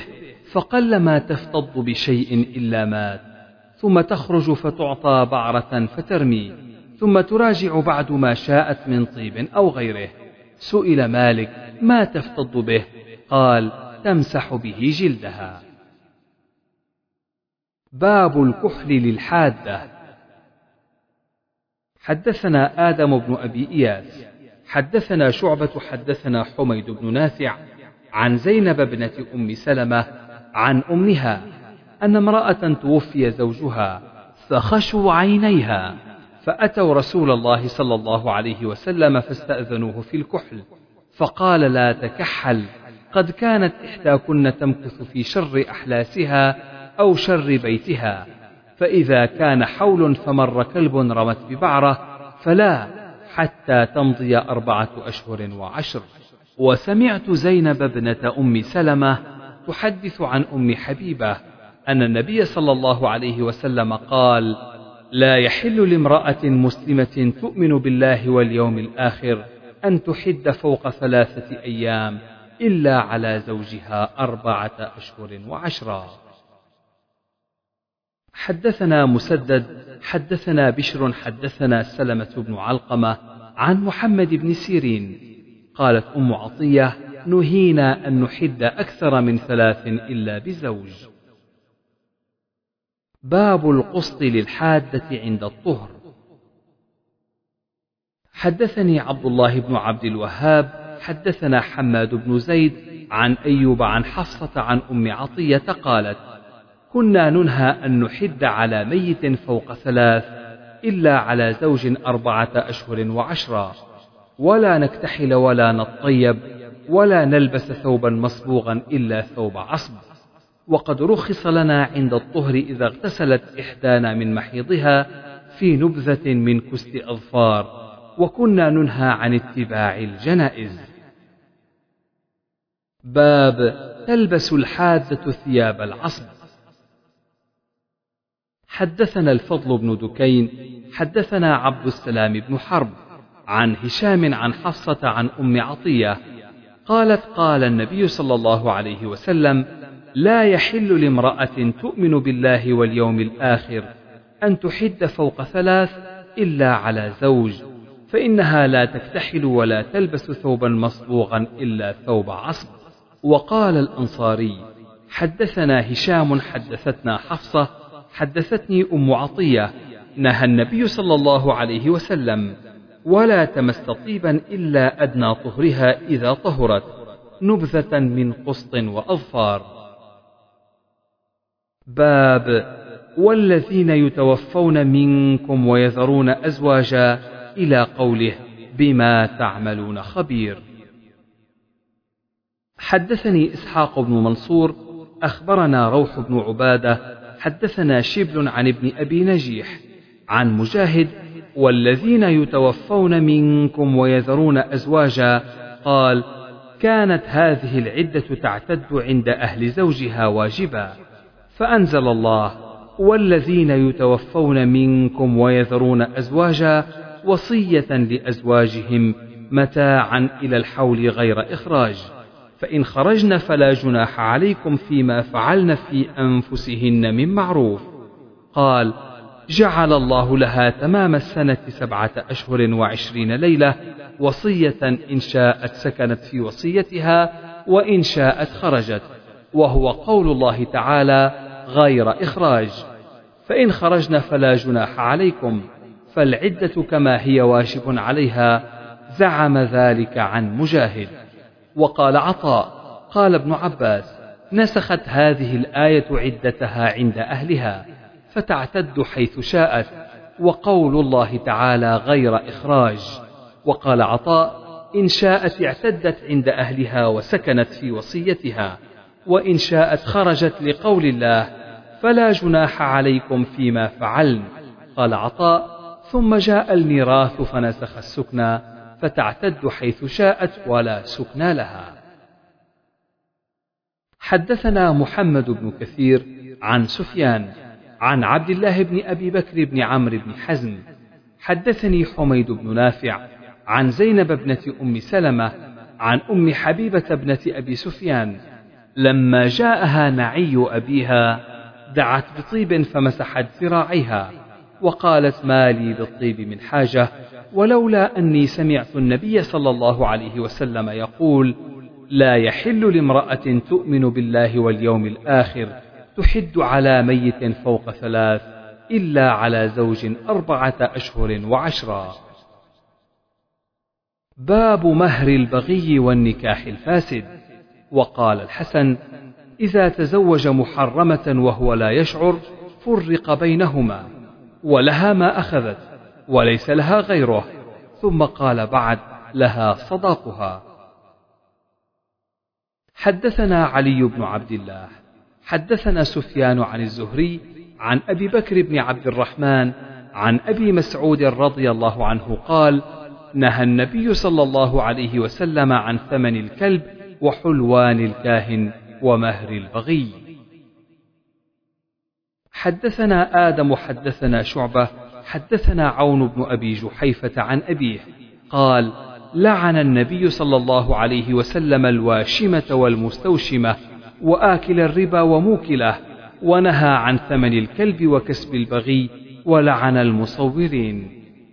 فقلما تفتض بشيء إلا مات، ثم تخرج فتعطى بعرة فترمي، ثم تراجع بعد ما شاءت من طيب أو غيره. سئل مالك: ما تفتض به؟ قال: تمسح به جلدها. باب الكحل للحادة. حدثنا آدم بن أبي إياس حدثنا شعبة حدثنا حميد بن نافع عن زينب بنت أم سلمة عن أمها أن امرأة توفي زوجها فخشوا عينيها، فأتوا رسول الله صلى الله عليه وسلم فاستأذنوه في الكحل، فقال: لا تكحل، قد كانت إحداكن تمكث في شر أحلاسها أو شر بيتها، فإذا كان حول فمر كلب رمت ببعرة فلا، حتى تمضي أربعة أشهر وعشر. وسمعت زينب ابنة أم سلمة تحدث عن أم حبيبة أن النبي صلى الله عليه وسلم قال: لا يحل لامرأة مسلمة تؤمن بالله واليوم الآخر أن تحد فوق ثلاثة أيام إلا على زوجها أربعة أشهر وعشرا. حدثنا مسدد حدثنا بشر حدثنا سلمة بن علقمة عن محمد بن سيرين قالت أم عطية: نهينا أن نحد أكثر من ثلاث إلا بزوج. باب القسط للحادة عند الطهر. حدثني عبد الله بن عبد الوهاب حدثنا حماد بن زيد عن أيوب عن حفصة عن أم عطية قالت: كنا ننهى أن نحد على ميت فوق ثلاث إلا على زوج أربعة أشهر وعشرا، ولا نكتحل ولا نطيب ولا نلبس ثوبا مصبوغا إلا ثوب عصب. وقد رخص لنا عند الطهر إذا اغتسلت إحدانا من محيضها في نبذة من كست أظفار، وكنا ننهى عن اتباع الجنائز. باب تلبس الحادة ثياب العصب. حدثنا الفضل بن دكين حدثنا عبد السلام بن حرب عن هشام عن حفصة عن أم عطية قالت: قال النبي صلى الله عليه وسلم: لا يحل لامرأة تؤمن بالله واليوم الآخر أن تحد فوق ثلاث إلا على زوج، فإنها لا تكتحل ولا تلبس ثوبا مصبوغا إلا ثوب عصب. وقال الأنصاري: حدثنا هشام حدثتنا حفصة حدثتني أم عطية نهى النبي صلى الله عليه وسلم: ولا تمس طيبا إلا أدنى طهرها إذا طهرت، نبذة من قسط وأظفار. باب والذين يتوفون منكم ويذرون أزواجا إلى قوله: بما تعملون خبير. حدثني إسحاق بن منصور أخبرنا روح بن عبادة حدثنا شبل عن ابن أبي نجيح عن مجاهد: والذين يتوفون منكم ويذرون أزواجا قال: كانت هذه العدة تعتد عند أهل زوجها واجبا، فأنزل الله: والذين يتوفون منكم ويذرون أزواجا وصية لأزواجهم متاعا إلى الحول غير إخراج، فإن خرجن فلا جناح عليكم فيما فعلن في أنفسهن من معروف. قال: جعل الله لها تمام السنة سبعة أشهر وعشرين ليلة وصية، إن شاءت سكنت في وصيتها وإن شاءت خرجت، وهو قول الله تعالى: غير إخراج. فإن خرجن فلا جناح عليكم، فالعدة كما هي واجب عليها. زعم ذلك عن مجاهد. وقال عطاء: قال ابن عباس: نسخت هذه الآية عدتها عند أهلها فتعتد حيث شاءت، وقول الله تعالى: غير إخراج. وقال عطاء: إن شاءت اعتدت عند أهلها وسكنت في وصيتها، وإن شاءت خرجت لقول الله: فلا جناح عليكم فيما فعلن. قال عطاء: ثم جاء الميراث فنسخ السكنى فتعتد حيث شاءت ولا سكنى لها. حدثنا محمد بن كثير عن سفيان عن عبد الله بن أبي بكر بن عمرو بن حزم حدثني حميد بن نافع عن زينب ابنة أم سلمة عن أم حبيبة ابنة أبي سفيان لما جاءها نعي أبيها دعت بطيب فمسحت ذراعيها وقالت: ما لي بالطيب من حاجة، ولولا أني سمعت النبي صلى الله عليه وسلم يقول: لا يحل لامرأة تؤمن بالله واليوم الآخر تحد على ميت فوق ثلاث إلا على زوج أربعة أشهر وعشرا. باب مهر البغي والنكاح الفاسد. وقال الحسن: إذا تزوج محرمة وهو لا يشعر فرق بينهما، ولها ما أخذت وليس لها غيره، ثم قال بعد: لها صداقها. حدثنا علي بن عبد الله حدثنا سفيان عن الزهري عن أبي بكر بن عبد الرحمن عن أبي مسعود رضي الله عنه قال: نهى النبي صلى الله عليه وسلم عن ثمن الكلب وحلوان الكاهن ومهر البغي. حدثنا آدم حدثنا شعبة حدثنا عون بن أبي جحيفة عن أبيه قال: لعن النبي صلى الله عليه وسلم الواشمة والمستوشمة وآكل الربا وموكله، ونهى عن ثمن الكلب وكسب البغي، ولعن المصورين.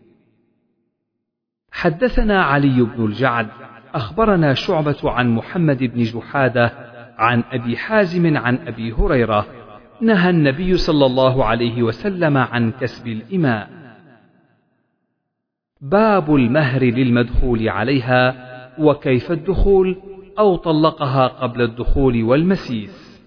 حدثنا علي بن الجعد أخبرنا شعبة عن محمد بن جحادة عن أبي حازم عن أبي هريرة: نهى النبي صلى الله عليه وسلم عن كسب الإماء. باب المهر للمدخول عليها وكيف الدخول. أو طلقها قبل الدخول والمسيس.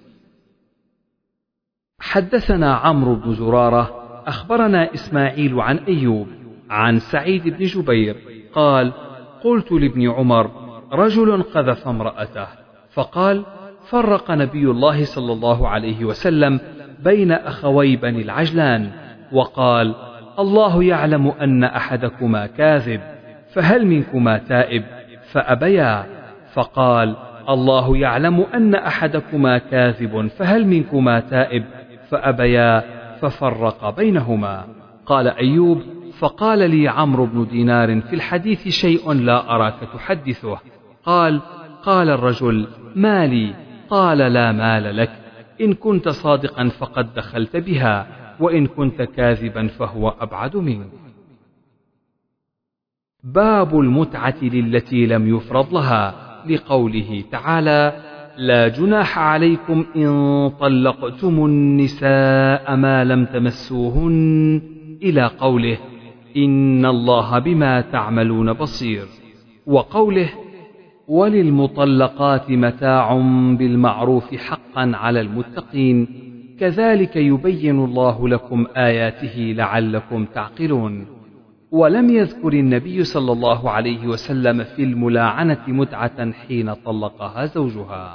حدثنا عمرو بن زرارة أخبرنا إسماعيل عن أيوب عن سعيد بن جبير قال قلت لابن عمر رجل قذف امرأته، فقال فرق نبي الله صلى الله عليه وسلم بين أخوي بني العجلان وقال الله يعلم أن أحدكما كاذب فهل منكما تائب؟ فأبيا. فقال الله يعلم أن أحدكما كاذب فهل منكما تائب؟ فأبيا، ففرق بينهما. قال أيوب فقال لي عمرو بن دينار في الحديث شيء لا أراك تحدثه. قال قال الرجل ما لي؟ قال لا مال لك، إن كنت صادقا فقد دخلت بها، وإن كنت كاذبا فهو أبعد منك. باب المتعة للتي لم يفرض لها، لقوله تعالى لا جناح عليكم إن طلقتم النساء ما لم تمسوهن، إلى قوله إن الله بما تعملون بصير، وقوله وللمطلقات متاع بالمعروف حقا على المتقين، كذلك يبين الله لكم آياته لعلكم تعقلون. ولم يذكر النبي صلى الله عليه وسلم في الملاعنة متعة حين طلقها زوجها.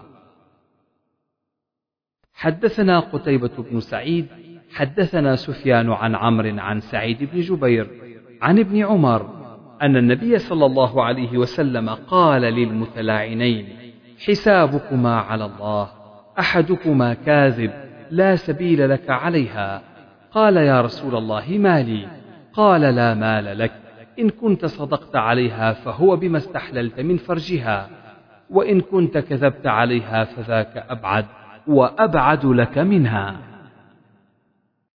حدثنا قتيبة بن سعيد حدثنا سفيان عن عمرو عن سعيد بن جبير عن ابن عمر أن النبي صلى الله عليه وسلم قال للمتلاعنين حسابكما على الله، أحدكما كاذب لا سبيل لك عليها. قال يا رسول الله ما لي؟ قال لا مال لك، إن كنت صدقت عليها فهو بما استحللت من فرجها، وإن كنت كذبت عليها فذاك أبعد وأبعد لك منها.